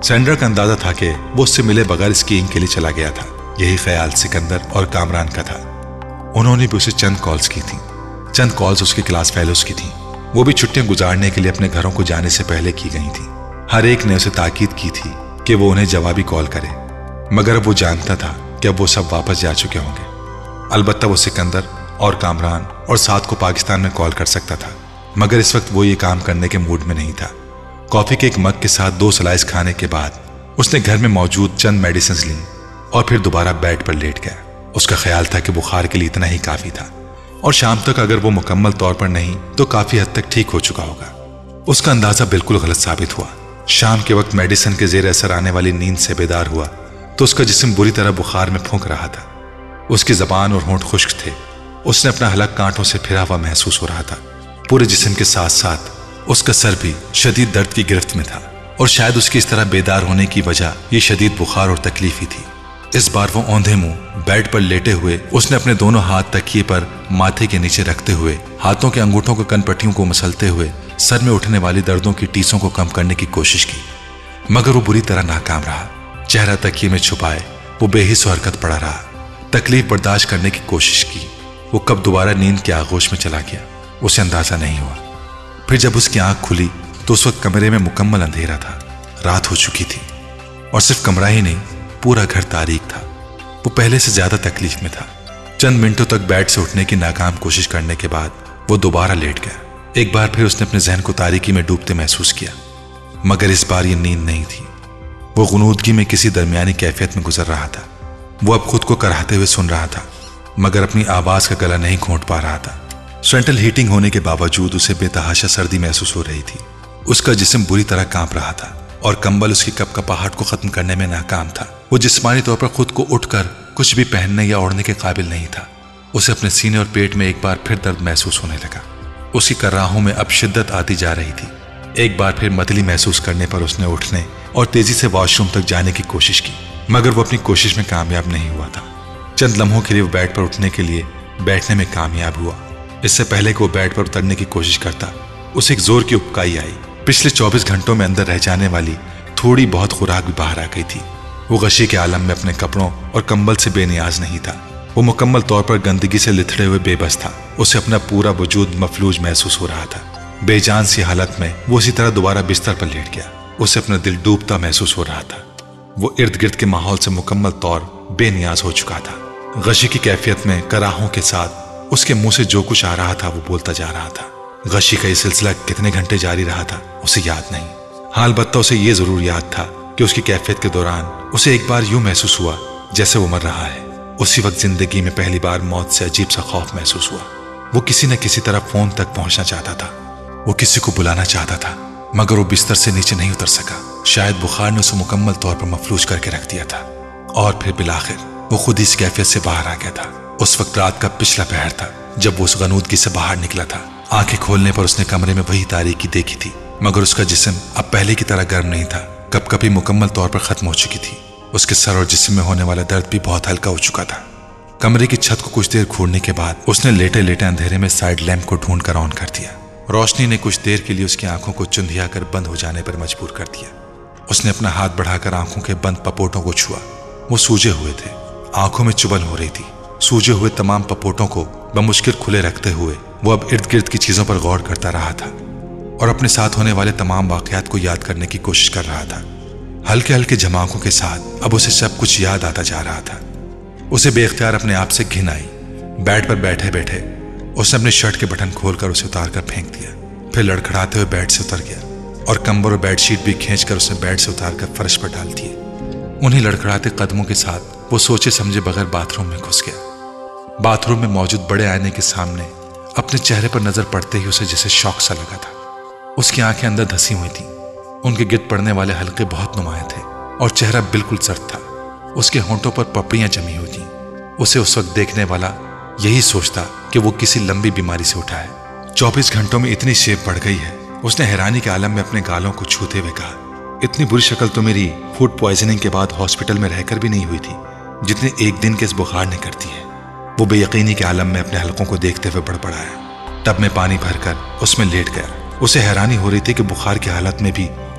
सैंड्रा का अंदाजा था कि वो उससे मिले बगैर स्कीइंग के लिए चला गया था। यही ख्याल सिकंदर और कामरान का था। उन्होंने भी उसे चंद कॉल्स की थी। चंद कॉल्स उसके क्लास फेलोज की थी। वो भी छुट्टियां गुजारने के लिए अपने घरों को जाने से पहले की गई थी। हर एक ने उसे ताकीद की थी कि वो उन्हें जवाबी कॉल करे, मगर अब वो जानता था कि अब वो सब वापस जा चुके होंगे। अलबत्ता वो सिकंदर और कामरान और साथ को पाकिस्तान में कॉल कर सकता था, मगर इस वक्त वो ये काम करने के मूड में नहीं था। कॉफी के एक मग के साथ दो स्लाइस खाने के बाद उसने घर में मौजूद चंद मेडिसिन ली और फिर दोबारा बेड पर लेट गया। उसका ख्याल था कि बुखार के लिए इतना ही काफी था और शाम तक अगर वो मुकम्मल तौर पर नहीं तो काफी हद तक ठीक हो चुका होगा। उसका अंदाजा बिल्कुल गलत साबित हुआ। शाम के वक्त मेडिसिन के जेर असर आने वाली नींद से बेदार हुआ तो उसका जिस्म बुरी तरह बुखार में फूंक रहा था। उसकी जबान और होंठ खुश्क थे। उसने अपना हलक कांटों से फिरा हुआ महसूस हो रहा था। पूरे जिस्म के साथ साथ उसका सर भी शदीद दर्द की गिरफ्त में था और शायद उसकी इस तरह बेदार होने की वजह ये शदीद बुखार और तकलीफ ही थी। इस बार वो औंधे मुंह बेड पर लेटे हुए उसने अपने दोनों हाथ तकिए पर माथे के नीचे रखते हुए हाथों के अंगूठों के कनपट्टियों को मसलते हुए सर में उठने वाली दर्दों की टीसों को कम करने की कोशिश की, मगर वो बुरी तरह नाकाम रहा। चेहरा तकिए में छुपाए वो बेहिस हरकत पड़ा रहा। तकलीफ बर्दाश्त करने की कोशिश की। वो कब दोबारा नींद के आगोश में चला गया उसे अंदाजा नहीं हुआ। फिर जब उसकी आंख खुली तो उस वक्त कमरे में मुकम्मल अंधेरा था। रात हो चुकी थी और सिर्फ कमरा ही नहीं पूरा घर तारीक था। वो पहले से ज्यादा तकलीफ में था। चंद मिनटों तक बेड से उठने की नाकाम कोशिश करने के बाद वो दोबारा लेट गया। एक बार फिर उसने अपने जहन को तारीकी में डूबते महसूस किया, मगर इस बार ये नींद नहीं थी। वो गुनूदगी में किसी दरमियानी कैफियत में गुजर रहा था। वो अब खुद को कराहते हुए सुन रहा था, मगर अपनी आवाज का गला नहीं घोंट पा रहा था। सेंट्रल हीटिंग होने के बावजूद उसे बेतहाशा सर्दी महसूस हो रही थी। उसका जिस्म बुरी तरह कांप रहा था और कंबल उसकी कपकपाहट को खत्म करने में नाकाम था। वो जिस्मानी तौर पर खुद को उठकर कुछ भी पहनने या ओढ़ने के काबिल नहीं था। उसे अपने सीने और पेट में एक बार फिर दर्द महसूस होने लगा। उसकी कर्राहों में अब शिद्दत आती जा रही थी। एक बार फिर मतली महसूस करने पर उसने उठने और तेजी से वॉशरूम तक जाने की कोशिश की, मगर वो अपनी कोशिश में कामयाब नहीं हुआ था। चंद लम्हों के लिए वो बेड पर उठने के लिए बैठने में कामयाब हुआ। इससे पहले कि वो बेड पर उतरने की कोशिश करता उसे एक जोर की उबकाई आई। पिछले चौबीस घंटों में अंदर रह जाने वाली थोड़ी बहुत खुराक भी बाहर आ गई थी। वो गशी के आलम में अपने कपड़ों और कंबल से बेनियाज नहीं था। वो मुकम्मल तौर पर गंदगी से लिथड़े हुए बेबस था। उसे अपना पूरा वजूद मफलूज महसूस हो रहा था। बेजान सी हालत में वो उसी तरह दोबारा बिस्तर पर लेट गया। उसे अपना दिल डूबता महसूस हो रहा था। वो इर्द गिर्द के माहौल से मुकम्मल तौर बेनियाज हो चुका था। गशी की कैफियत में कराहों के साथ उसके मुंह से जो कुछ आ रहा था वो बोलता जा रहा था। गशी का ये सिलसिला कितने घंटे जारी रहा था उसे याद नहीं। हाँ, अलबत्ता उसे ये जरूर याद था कि उसकी कैफियत के दौरान उसे एक बार यूं महसूस हुआ जैसे वो मर रहा है। उसी वक्त जिंदगी में पहली बार मौत से अजीब सा खौफ महसूस हुआ। वो किसी न किसी तरह फोन तक पहुंचना चाहता था। वो किसी को बुलाना चाहता था, मगर वो बिस्तर से नीचे नहीं उतर सका। शायद बुखार ने उसे मुकम्मल तौर पर मफलूज करके रख दिया था। और फिर बिलाखिर वो खुद इस कैफियत से बाहर आ गया था। उस वक्त रात का पिछला पहर था जब वो उस गनूदगी से बाहर निकला था। आंखें खोलने पर उसने कमरे में वही तारीकी देखी थी, मगर उसका जिस्म अब पहले की तरह गर्म नहीं था। कपकपी मुकम्मल तौर पर खत्म हो चुकी थी। उसके सर और जिस्म में होने वाला दर्द भी बहुत हल्का हो चुका था। कमरे की छत को कुछ देर घूरने के बाद उसने लेटे लेटे अंधेरे में साइड लैंप को ढूंढ कर ऑन कर दिया। रोशनी ने कुछ देर के लिए उसकी आंखों को चुंधिया कर बंद हो जाने पर मजबूर कर दिया। उसने अपना हाथ बढ़ाकर आंखों के बंद पपोटों को छुआ। वो सूजे हुए थे, आंखों में चुभन हो रही थी। सूजे हुए तमाम पपोटों को बमुश्किल खुले रखते हुए वो अब इर्द गिर्द की चीजों पर गौर करता रहा था और अपने साथ होने वाले तमाम वाकयात को याद करने की कोशिश कर रहा था। हल्के हल्के झमाकों के साथ अब उसे सब कुछ याद आता जा रहा था। उसे बेख्तियार अपने आप से घिन आई। बेड पर बैठे बैठे उसने अपने शर्ट के बटन खोलकर उसे उतार कर फेंक दिया। फिर लड़खड़ाते हुए बेड से उतर गया और कंबल और बेडशीट भी खींचकर उसने बेड से उतार कर फर्श पर डाल दिए। उन्हीं लड़खड़ाते कदमों के साथ वो सोचे समझे बगैर बाथरूम में घुस गया। बाथरूम में मौजूद बड़े आईने के सामने अपने चेहरे पर नजर पड़ते ही उसे जैसे शौक सा लगा था। उसकी आंखें अंदर धसी हुई थीं। उनके गिर्द पड़ने वाले हल्के बहुत नुमाए थे और चेहरा बिल्कुल सर्द था। उसके होंठों पर पपड़ियां जमी हुई थीं। उसे उस वक्त देखने वाला यही सोचता कि वो किसी लंबी बीमारी से उठा है। चौबीस घंटों में इतनी शेप बढ़ गई है। उसने हैरानी के आलम में अपने गालों को छूते हुए कहा, इतनी बुरी शक्ल तो मेरी फूड पॉइजनिंग के बाद हॉस्पिटल में रहकर भी नहीं हुई थी जितनी एक दिन के इस बुखार ने करती है। वो बेयकीनी के आलम में अपने हलकों को देखते हुए बड़बड़ाया। टब में पानी भरकर उसमें लेट गया। उसे हैरानी हो रही थी कि बुखार की हालत में भी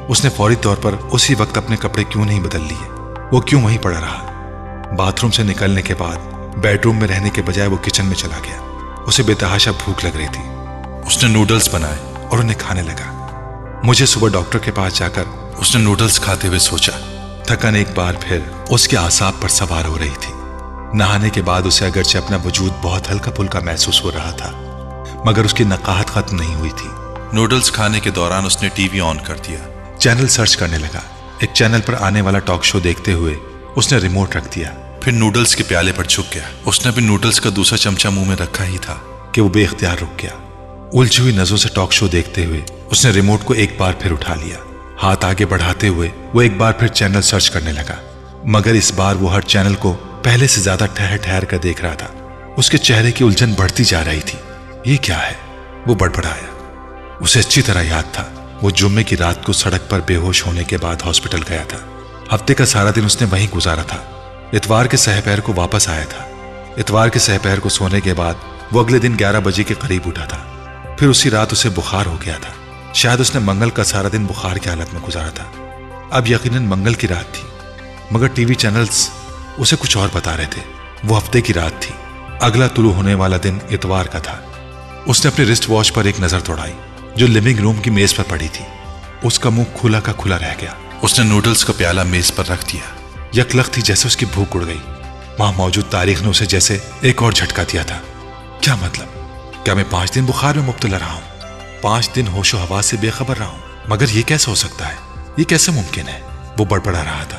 उसने फौरी तौर पर उसी वक्त अपने कपड़े क्यों नहीं बदल लिए? वो क्यों वहीं पड़ा रहा? बाथरूम से निकलने के बाद बेडरूम में रहने के बजाय वो किचन में चला गया। उसे बेतहाशा भूख लग रही थी। उसने नूडल्स बनाए और उन्हें खाने लगा। मुझे सुबह डॉक्टर के पास जाकर उसने नूडल्स खाते हुए सोचा। थकन एक बार फिर उसके आसाब पर सवार हो रही थी। नहाने के बाद उसे अगरचे अपना वजूद बहुत हल्का फुल्का महसूस हो रहा था, मगर उसकी नकाहत खत्म नहीं हुई थी। नूडल्स खाने के दौरान उसने टीवी ऑन कर दिया, चैनल सर्च करने लगा। एक चैनल पर आने वाला टॉक शो देखते हुए उसने रिमोट रख दिया, फिर नूडल्स के प्याले पर झुक गया। उसने भी नूडल्स का दूसरा चमचा मुंह में रखा ही था कि वो बेख्तियार रुक गया। उलझी हुई नजरों से टॉक शो देखते हुए उसने रिमोट को एक बार फिर उठा लिया। हाथ आगे बढ़ाते हुए वो एक बार फिर चैनल सर्च करने लगा, मगर इस बार वो हर चैनल को पहले से ज्यादा ठहर ठहर कर देख रहा था। उसके चेहरे की उलझन बढ़ती जा रही थी। ये क्या है? वो बड़बड़ाया। उसे अच्छी तरह याद था, वो जुम्मे की रात को सड़क पर बेहोश होने के बाद हॉस्पिटल गया था। हफ्ते का सारा दिन उसने वहीं गुजारा था। इतवार के सहपहर को वापस आया था। इतवार के सहपहर को सोने के बाद वो अगले दिन ग्यारह बजे के करीब उठा था। फिर उसी रात उसे बुखार हो गया था। शायद उसने मंगल का सारा दिन बुखार की हालत में गुजारा था। अब यकीनन मंगल की रात थी, मगर टीवी चैनल्स उसे कुछ और बता रहे थे। वो हफ्ते की रात थी। अगला तुलू होने वाला दिन इतवार का था। उसने अपने रिस्ट वॉच पर एक नजर दौड़ाई जो लिविंग रूम की मेज पर पड़ी थी। उसका मुंह खुला का खुला रह गया। उसने नूडल्स का प्याला मेज पर रख दिया। यकलख थी जैसे उसकी भूख उड़ गई। वहां मौजूद तारीख ने उसे जैसे एक और झटका दिया था। क्या मतलब? क्या मैं पांच दिन बुखार में मुब्तला रहा हूं? पांच दिन होशो हवा से बेखबर रहा हूं? मगर यह कैसे हो सकता है? ये कैसे मुमकिन है? वो बड़बड़ा रहा था।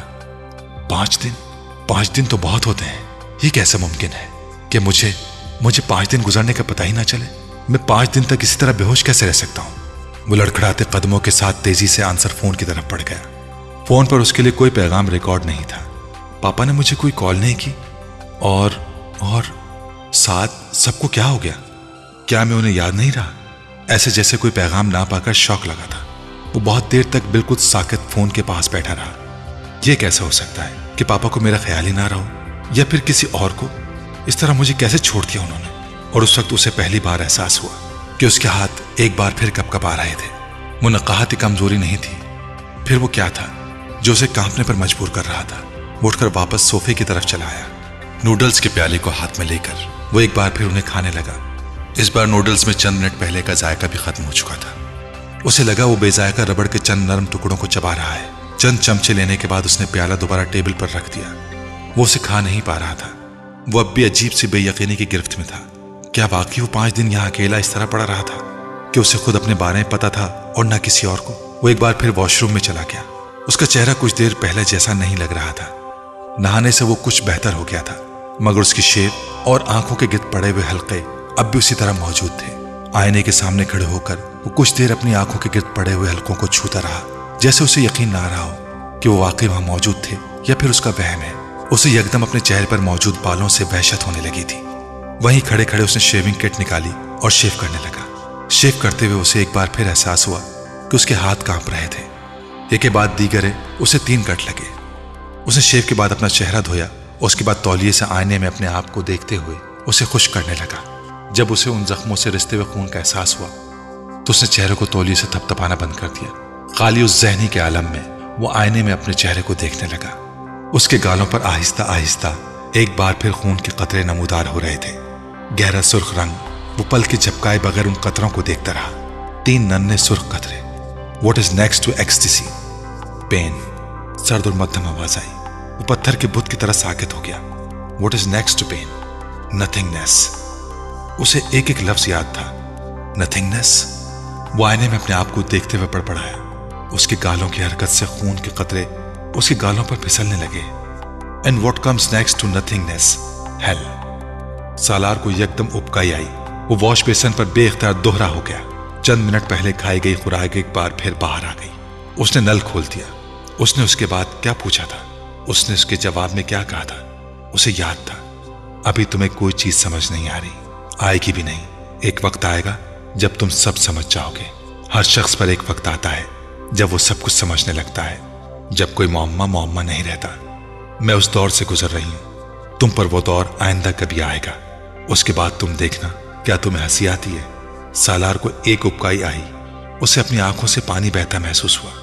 पांच दिन पांच दिन तो बहुत होते हैं। ये कैसे मुमकिन है कि मुझे मुझे पांच दिन गुजरने का पता ही ना चले? मैं पांच दिन तक इसी तरह बेहोश कैसे रह सकता हूं? वो लड़खड़ाते कदमों के साथ तेजी से आंसर फोन की तरफ बढ़ गया। फोन पर उसके लिए कोई पैगाम रिकॉर्ड नहीं था। पापा ने मुझे कोई कॉल नहीं की। और और साथ सबको क्या हो गया? क्या मैं उन्हें याद नहीं रहा? ऐसे जैसे कोई पैगाम ना पाकर शौक लगा था। वो बहुत देर तक बिल्कुल साकित फोन के पास बैठा रहा। यह कैसे हो सकता है कि पापा को मेरा ख्याल ही ना रहा हो, या फिर किसी और को? इस तरह मुझे कैसे छोड़ दिया उन्होंने? और उस वक्त उसे पहली बार एहसास हुआ कि उसके हाथ एक बार फिर कपकपा रहे थे। वो नकाहत कमजोरी नहीं थी, फिर वो क्या था जो उसे कांपने पर मजबूर कर रहा था? वो उठकर वापस सोफे की तरफ चला आया। नूडल्स के प्याले को हाथ में लेकर वो एक बार फिर उन्हें खाने लगा। इस बार नूडल्स में चंद मिनट पहले का जायका भी खत्म हो चुका था। उसे लगा वो बेजायका रबड़ के चंद नरम टुकड़ों को चबा रहा है। चंद चमचे लेने के बाद उसने प्याला दोबारा टेबल पर रख दिया। वो उसे खा नहीं पा रहा था। वो अब भी अजीब सी बेयकीनी की गिरफ्त में था। क्या वाकई वो पांच दिन यहाँ अकेला इस तरह पड़ा रहा था कि उसे खुद अपने बारे में पता था और न किसी और को? वो एक बार फिर वॉशरूम में चला गया। उसका चेहरा कुछ देर पहले जैसा नहीं लग रहा था। नहाने से वो कुछ बेहतर हो गया था, मगर उसकी शेप और आंखों के गिर्द पड़े हुए हल्के अब भी उसी तरह मौजूद थे। आईने के सामने खड़े होकर वो कुछ देर अपनी आंखों के गिर्द पड़े हुए हल्कों को छूता रहा, जैसे उसे यकीन ना रहा हो कि वो वाकई वहां मौजूद थे या फिर उसका वहम है। उसे यकदम अपने चेहरे पर मौजूद बालों से वहशत होने लगी थी। वहीं खड़े खड़े उसने शेविंग किट निकाली और शेव करने लगा। शेव करते हुए उसे एक बार फिर एहसास हुआ कि उसके हाथ कांप रहे थे। एक के बाद दीगरे उसे तीन कट लगे। उसने शेव के बाद अपना चेहरा धोया और उसके बाद तौलिए से आईने में अपने आप को देखते हुए उसे खुश करने लगा। जब उसे उन जख्मों से रिश्ते हुए खून का एहसास हुआ तो उसने चेहरे को तौलिए से थपथपाना बंद कर दिया। खाली उस जहनी के आलम में वो आईने में अपने चेहरे को देखने लगा। उसके गालों पर आहिस्ता आहिस्ता एक बार फिर खून के कतरे नमूदार हो रहे थे। गहरा सुर्ख रंग। वो पल के झपकाए बगैर उन कतरों को देखता रहा। तीन नन्हे सुर्ख कतरे। What is next to ecstasy? Pain. सर्द और मध्यम आवाज आई। वो पत्थर के बुत की तरह साकित हो गया। What is next to pain? Nothingness. उसे एक एक लफ्ज याद था। नथिंगनेस। वो आईने में अपने आप को देखते हुए पड़पड़ाया। उसके गालों की हरकत से खून के कतरे उसके गालों पर फिसलने लगे। And what comes next to nothingness? Hell. Salar को एकदम उबकाई आई। वो वॉश बेसन पर बेख्तियार दोहरा हो गया। चंद मिनट पहले खाई गई खुराक एक बार फिर बाहर आ गई। उसने नल खोल दिया। उसने उसके बाद क्या पूछा था? उसने उसके जवाब में क्या कहा था? उसे याद था, अभी तुम्हें कोई चीज समझ नहीं आ रही, आएगी भी नहीं। एक वक्त आएगा जब तुम सब समझ जाओगे। हर शख्स पर एक वक्त आता है जब वो सब कुछ समझने लगता है, जब कोई मुअम्मा मुअम्मा नहीं रहता। मैं उस दौर से गुजर रही हूं। तुम पर वो दौर आइंदा कभी आएगा। उसके बाद तुम देखना क्या तुम्हें हंसी आती है। सालार को एक उबकाई आई। उसे अपनी आंखों से पानी बहता महसूस हुआ।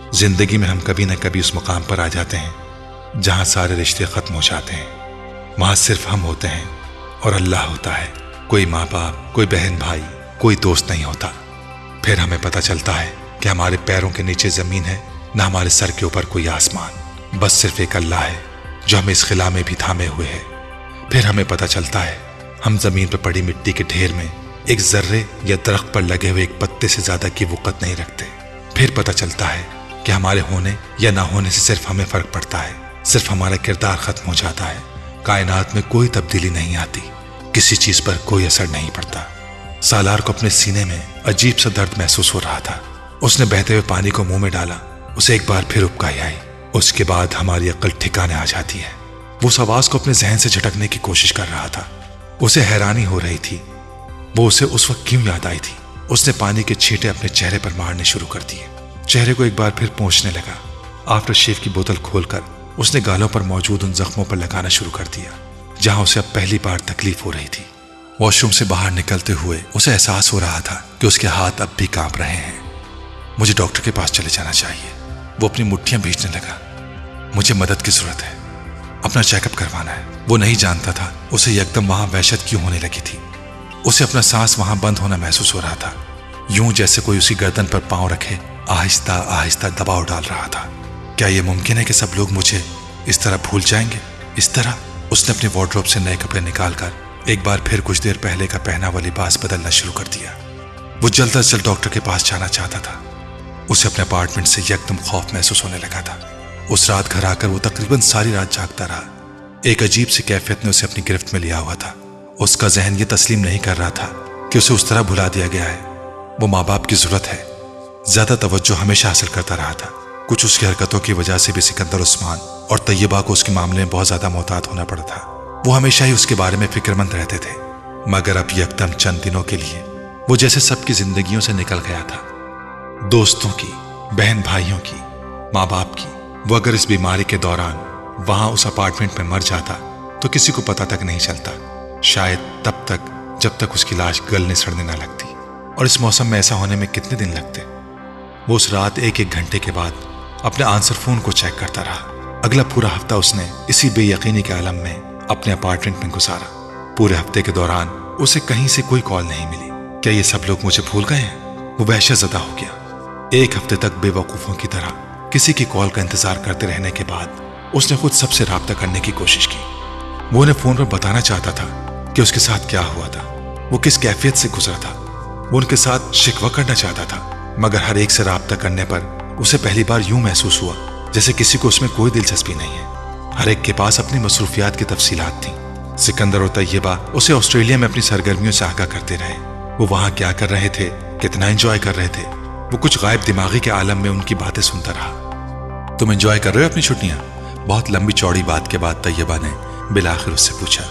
जिंदगी में हम कभी न कभी उस मुकाम पर आ जाते हैं जहां सारे रिश्ते खत्म हो जाते हैं। वहां सिर्फ हम होते हैं और अल्लाह होता है। कोई माँ बाप, कोई बहन भाई, कोई दोस्त नहीं होता। फिर हमें पता चलता है कि हमारे पैरों के नीचे जमीन है, न हमारे सर के ऊपर कोई आसमान। बस सिर्फ एक अल्लाह है जो हमें इस खिला में भी थामे हुए है। फिर हमें पता चलता है हम जमीन पर पड़ी मिट्टी के ढेर में एक जर्रे या दरख्त पर लगे हुए एक पत्ते से ज्यादा की वक़्त नहीं रखते। फिर पता चलता है कि हमारे होने या ना होने से सिर्फ हमें फर्क पड़ता है, सिर्फ हमारा किरदार खत्म हो जाता है। कायनात में कोई तब्दीली नहीं आती, किसी चीज पर कोई असर नहीं पड़ता। सालार को अपने सीने में अजीब सा दर्द महसूस हो रहा था। उसने बहते हुए पानी को मुंह में डाला, उसे एक बार फिर उबकाई आई। उसके बाद हमारी अक्ल ठिकाने आ जाती है। वो उस आवाज को अपने जहन से झटकने की कोशिश कर रहा था। उसे हैरानी हो रही थी वो उसे उस वक्त क्यों याद आई थी। उसने पानी के छींटे अपने चेहरे पर मारने शुरू कर दिए। चेहरे को एक बार फिर पोंछने लगा। आफ्टर शेव की बोतल खोलकर उसने गालों पर मौजूद उन जख्मों पर लगाना शुरू कर दिया जहां उसे अब पहली बार तकलीफ हो रही थी। वॉशरूम से बाहर निकलते हुए उसे एहसास हो रहा था कि उसके हाथ अब भी कांप रहे हैं। मुझे डॉक्टर के पास चले जाना चाहिए। वो अपनी मुट्ठियां भींचने लगा। मुझे मदद की जरूरत है, अपना चेकअप करवाना है। वो नहीं जानता था उसे यकदम वहां वहशत क्यों होने लगी थी। उसे अपना सांस वहां बंद होना महसूस हो रहा था, यूं जैसे कोई उसकी गर्दन पर पांव रखे आहिस्ता आहिस्ता दबाव डाल रहा था। क्या यह मुमकिन है कि सब लोग मुझे इस तरह भूल जाएंगे? इस तरह उसने अपने वार्डरोब से नए कपड़े निकालकर एक बार फिर कुछ देर पहले का पहना हुआ लिबास बदलना शुरू कर दिया। वो जल्द अज जल्द डॉक्टर के पास जाना चाहता था। उसे अपने अपार्टमेंट से यकदम खौफ महसूस होने लगा था। उस रात घर आकर वो तकरीबन सारी रात जागता रहा। एक अजीब सी कैफियत ने उसे अपनी गिरफ्त में लिया हुआ था। उसका जहन ये तस्लीम नहीं कर रहा था कि उसे उस तरह भुला दिया गया है। वो माँ बाप की जरूरत है, ज्यादा तवज्जो हमेशा हासिल करता रहा था। कुछ उसकी हरकतों की वजह से भी सिकंदर उस्मान और तैयबा को उसके मामले में बहुत ज्यादा मोहतात होना पड़ा था। वो हमेशा ही उसके बारे में फिक्रमंद रहते थे, मगर अब यकदम चंद दिनों के लिए वो जैसे सबकी जिंदगियों से निकल गया था। दोस्तों की, बहन भाइयों की, माँ बाप की। वो अगर इस बीमारी के दौरान वहां उस अपार्टमेंट में मर जाता तो किसी को पता तक नहीं चलता, शायद तब तक जब तक उसकी लाश गलने सड़ने ना लगती। और इस मौसम में ऐसा होने में कितने दिन लगते। वो उस रात एक एक घंटे के बाद अपने आंसर फोन को चेक करता रहा। अगला पूरा हफ्ता उसने इसी बेयकीनी के आलम में अपने अपार्टमेंट में गुजारा। पूरे हफ्ते के दौरान उसे कहीं से कोई कॉल नहीं मिली। क्या ये सब लोग मुझे भूल गए हैं? वो वहशतज़दा हो गया। एक हफ्ते तक बेवकूफों की तरह किसी की कॉल का इंतजार करते रहने के बाद उसने खुद सबसे राब्ता करने की कोशिश की। वो उन्हें फोन पर बताना चाहता था कि उसके साथ क्या हुआ था, वो किस कैफियत से गुजरा था। वो उनके साथ शिकवा करना चाहता था, मगर हर एक से राब्ता करने पर उसे पहली बार यूं महसूस हुआ जैसे किसी को उसमें कोई दिलचस्पी नहीं है। हर एक के पास अपनी मसरूफियात की तफसीलात थी। सिकंदर और तैयबा उसे ऑस्ट्रेलिया में अपनी सरगर्मियों से आगाह करते रहे। वो वहां क्या कर रहे थे, कितना एंजॉय कर रहे थे। वो कुछ गायब दिमागी के आलम में उनकी बातें सुनता रहा। तुम एंजॉय कर रहे हो अपनी छुट्टियां? बहुत लंबी चौड़ी बात के बाद तैयबा ने बिलाखिर उससे पूछा।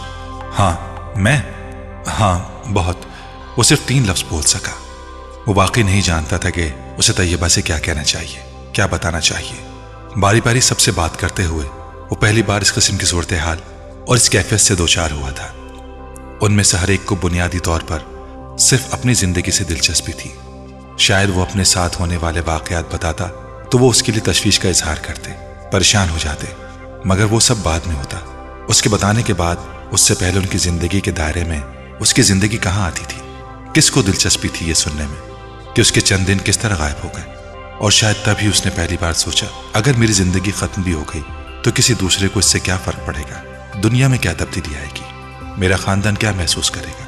हाँ मैं? हाँ बहुत। वो सिर्फ तीन लफ्ज बोल सका। वो वाकई नहीं जानता था कि उसे तैयबा से क्या कहना चाहिए, क्या बताना चाहिए। बारी बारी सबसे बात करते हुए वो पहली बार इस किस्म की सूरत हाल और इस कैफियत से दो चार हुआ था। उनमें से हर एक को बुनियादी तौर पर सिर्फ अपनी जिंदगी से दिलचस्पी थी। शायद वो अपने साथ होने वाले वाकयात बताता तो वो उसके लिए तशवीश का इजहार करते, परेशान हो जाते, मगर वो सब बाद में होता। उसके बताने के बाद उससे पहले उनकी जिंदगी के दायरे में उसकी जिंदगी कहाँ आती थी? किसको दिलचस्पी थी ये सुनने में कि उसके चंद दिन किस तरह गायब हो गए? और शायद तभी उसने पहली बार सोचा, अगर मेरी जिंदगी खत्म भी हो गई तो किसी दूसरे को इससे क्या फर्क पड़ेगा? दुनिया में क्या तब्दीली आएगी? मेरा खानदान क्या महसूस करेगा?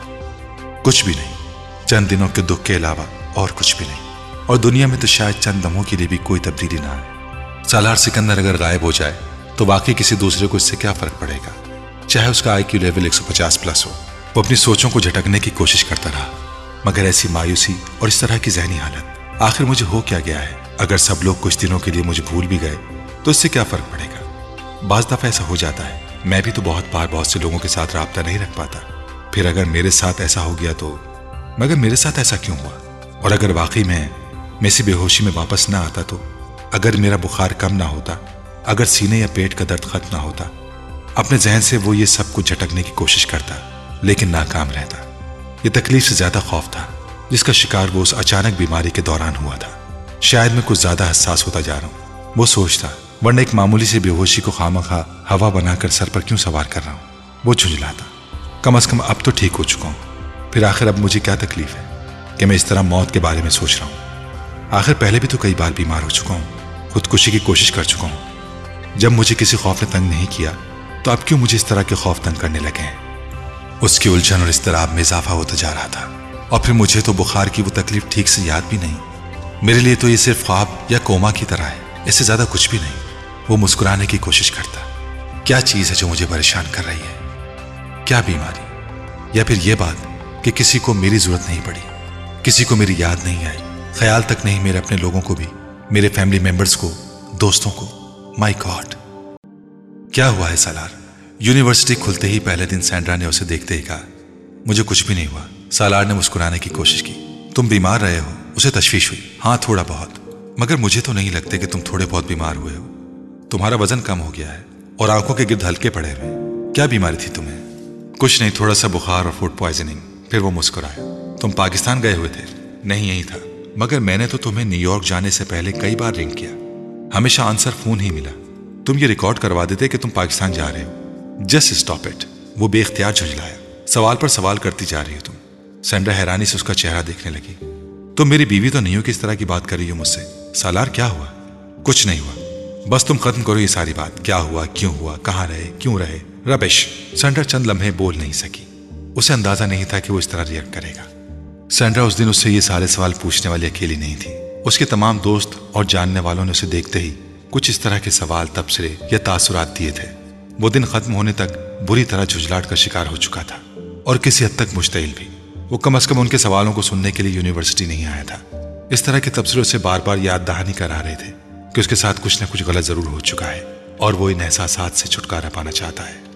कुछ भी नहीं। चंद दिनों के दुख के अलावा और कुछ भी नहीं। और दुनिया में तो शायद चंद लम्हों के लिए भी कोई तब्दीली ना आए। सालार सिकंदर अगर गायब हो जाए तो वाकई किसी दूसरे को इससे क्या फर्क पड़ेगा? चाहे उसका आई क्यू लेवल एक सौ पचास प्लस हो। वो अपनी सोचों को झटकने की कोशिश करता रहा, मगर ऐसी मायूसी और इस तरह की जहनी हालत, आखिर मुझे हो क्या गया है? अगर सब लोग कुछ दिनों के लिए मुझे भूल भी गए तो इससे क्या फर्क पड़ेगा? बाज दफा ऐसा हो जाता है। मैं भी तो बहुत बार बहुत से लोगों के साथ राब्ता नहीं रख पाता। फिर अगर मेरे साथ ऐसा हो गया तो, मगर मेरे साथ ऐसा क्यों हुआ? और अगर वाकई में मैं इसी बेहोशी में वापस ना आता तो, अगर मेरा बुखार कम ना होता, अगर सीने या पेट का दर्द खत्म ना होता, अपने जहन से वो ये सब कुछ झटकने की कोशिश करता लेकिन नाकाम रहता। ये तकलीफ से ज्यादा खौफ था जिसका शिकार वो उस अचानक बीमारी के दौरान हुआ था। शायद मैं कुछ ज्यादा हसास होता जा रहा हूं। वो सोचता, वरना एक मामूली सी बेहोशी को खामखा हवा बनाकर सर पर क्यों सवार कर रहा हूं। वो झुंझलाता, कम अज कम अब तो ठीक हो चुका हूं, फिर आखिर अब मुझे क्या तकलीफ है कि मैं इस तरह मौत के बारे में सोच रहा हूं। आखिर पहले भी तो कई बार बीमार हो चुका हूं, खुदकुशी की कोशिश कर चुका हूं। जब मुझे किसी खौफ ने तंग नहीं किया तो अब क्यों मुझे इस तरह के खौफ तंग करने लगे हैं। उसकी उलझन और इस्तराब में इजाफा होता जा रहा था, और फिर मुझे तो बुखार की वो तकलीफ ठीक से याद भी नहीं। मेरे लिए तो ये सिर्फ ख्वाब या कोमा की तरह है, इससे ज्यादा कुछ भी नहीं। वो मुस्कुराने की कोशिश करता, क्या चीज है जो मुझे परेशान कर रही है, क्या बीमारी, या फिर यह बात कि किसी को मेरी जरूरत नहीं पड़ी, किसी को मेरी याद नहीं आई, ख्याल तक नहीं मेरे अपने लोगों को भी, मेरे फैमिली मेंबर्स को, दोस्तों को। माय गॉड, क्या हुआ है सालार। यूनिवर्सिटी खुलते ही पहले दिन सैंड्रा ने उसे देखते ही कहा, मुझे कुछ भी नहीं हुआ। सालार ने मुस्कुराने की कोशिश की, तुम बीमार रहे हो, उसे तशवीश हुई। हाँ थोड़ा बहुत, मगर मुझे तो नहीं लगते कि तुम थोड़े बहुत बीमार हुए हो। तुम्हारा वजन कम हो गया है और आंखों के गिर्द हल्के पड़े हुए। क्या बीमारी थी तुम्हें? कुछ नहीं, थोड़ा सा बुखार और फूड पॉइजनिंग। फिर वो मुस्कुराया, तुम पाकिस्तान गए हुए थे? नहीं, यही था, मगर मैंने तो तुम्हें न्यूयॉर्क जाने से पहले कई बार रिंग किया, हमेशा आंसर फोन ही मिला। तुम ये रिकॉर्ड करवा देते कि तुम पाकिस्तान जा रहे हो। Just stop it. वो बेख्तियार झुंझलाया, सवाल पर सवाल करती जा रही हो तुम। सैंड्रा हैरानी से उसका चेहरा देखने लगी। तुम मेरी बीवी तो नहीं हो कि इस तरह की बात कर रही हो मुझसे। सालार क्या हुआ? कुछ नहीं हुआ, बस तुम खत्म करो ये सारी बात। क्या हुआ, क्यों हुआ, कहाँ रहे, क्यों रहे, रबिश। सैंड्रा चंद लम्हे बोल नहीं सकी। उसे अंदाजा नहीं था कि वो इस तरह रिएक्ट करेगा। सैंड्रा उस दिन उससे ये सारे सवाल पूछने वाली अकेली नहीं थी। उसके तमाम दोस्त और जानने वालों ने उसे देखते ही कुछ इस तरह के सवाल, तबसरे या तासुरात दिए थे। वो दिन खत्म होने तक बुरी तरह झुंझलाहट का शिकार हो चुका था, और किसी हद तक मुश्तइल भी। वो कम अज कम उनके सवालों को सुनने के लिए यूनिवर्सिटी नहीं आया था। इस तरह के तबसरे उसे बार बार याद दहानी करा रहे थे कि उसके साथ कुछ न कुछ गलत जरूर हो चुका है, और वो इन एहसासात से छुटकारा पाना चाहता है।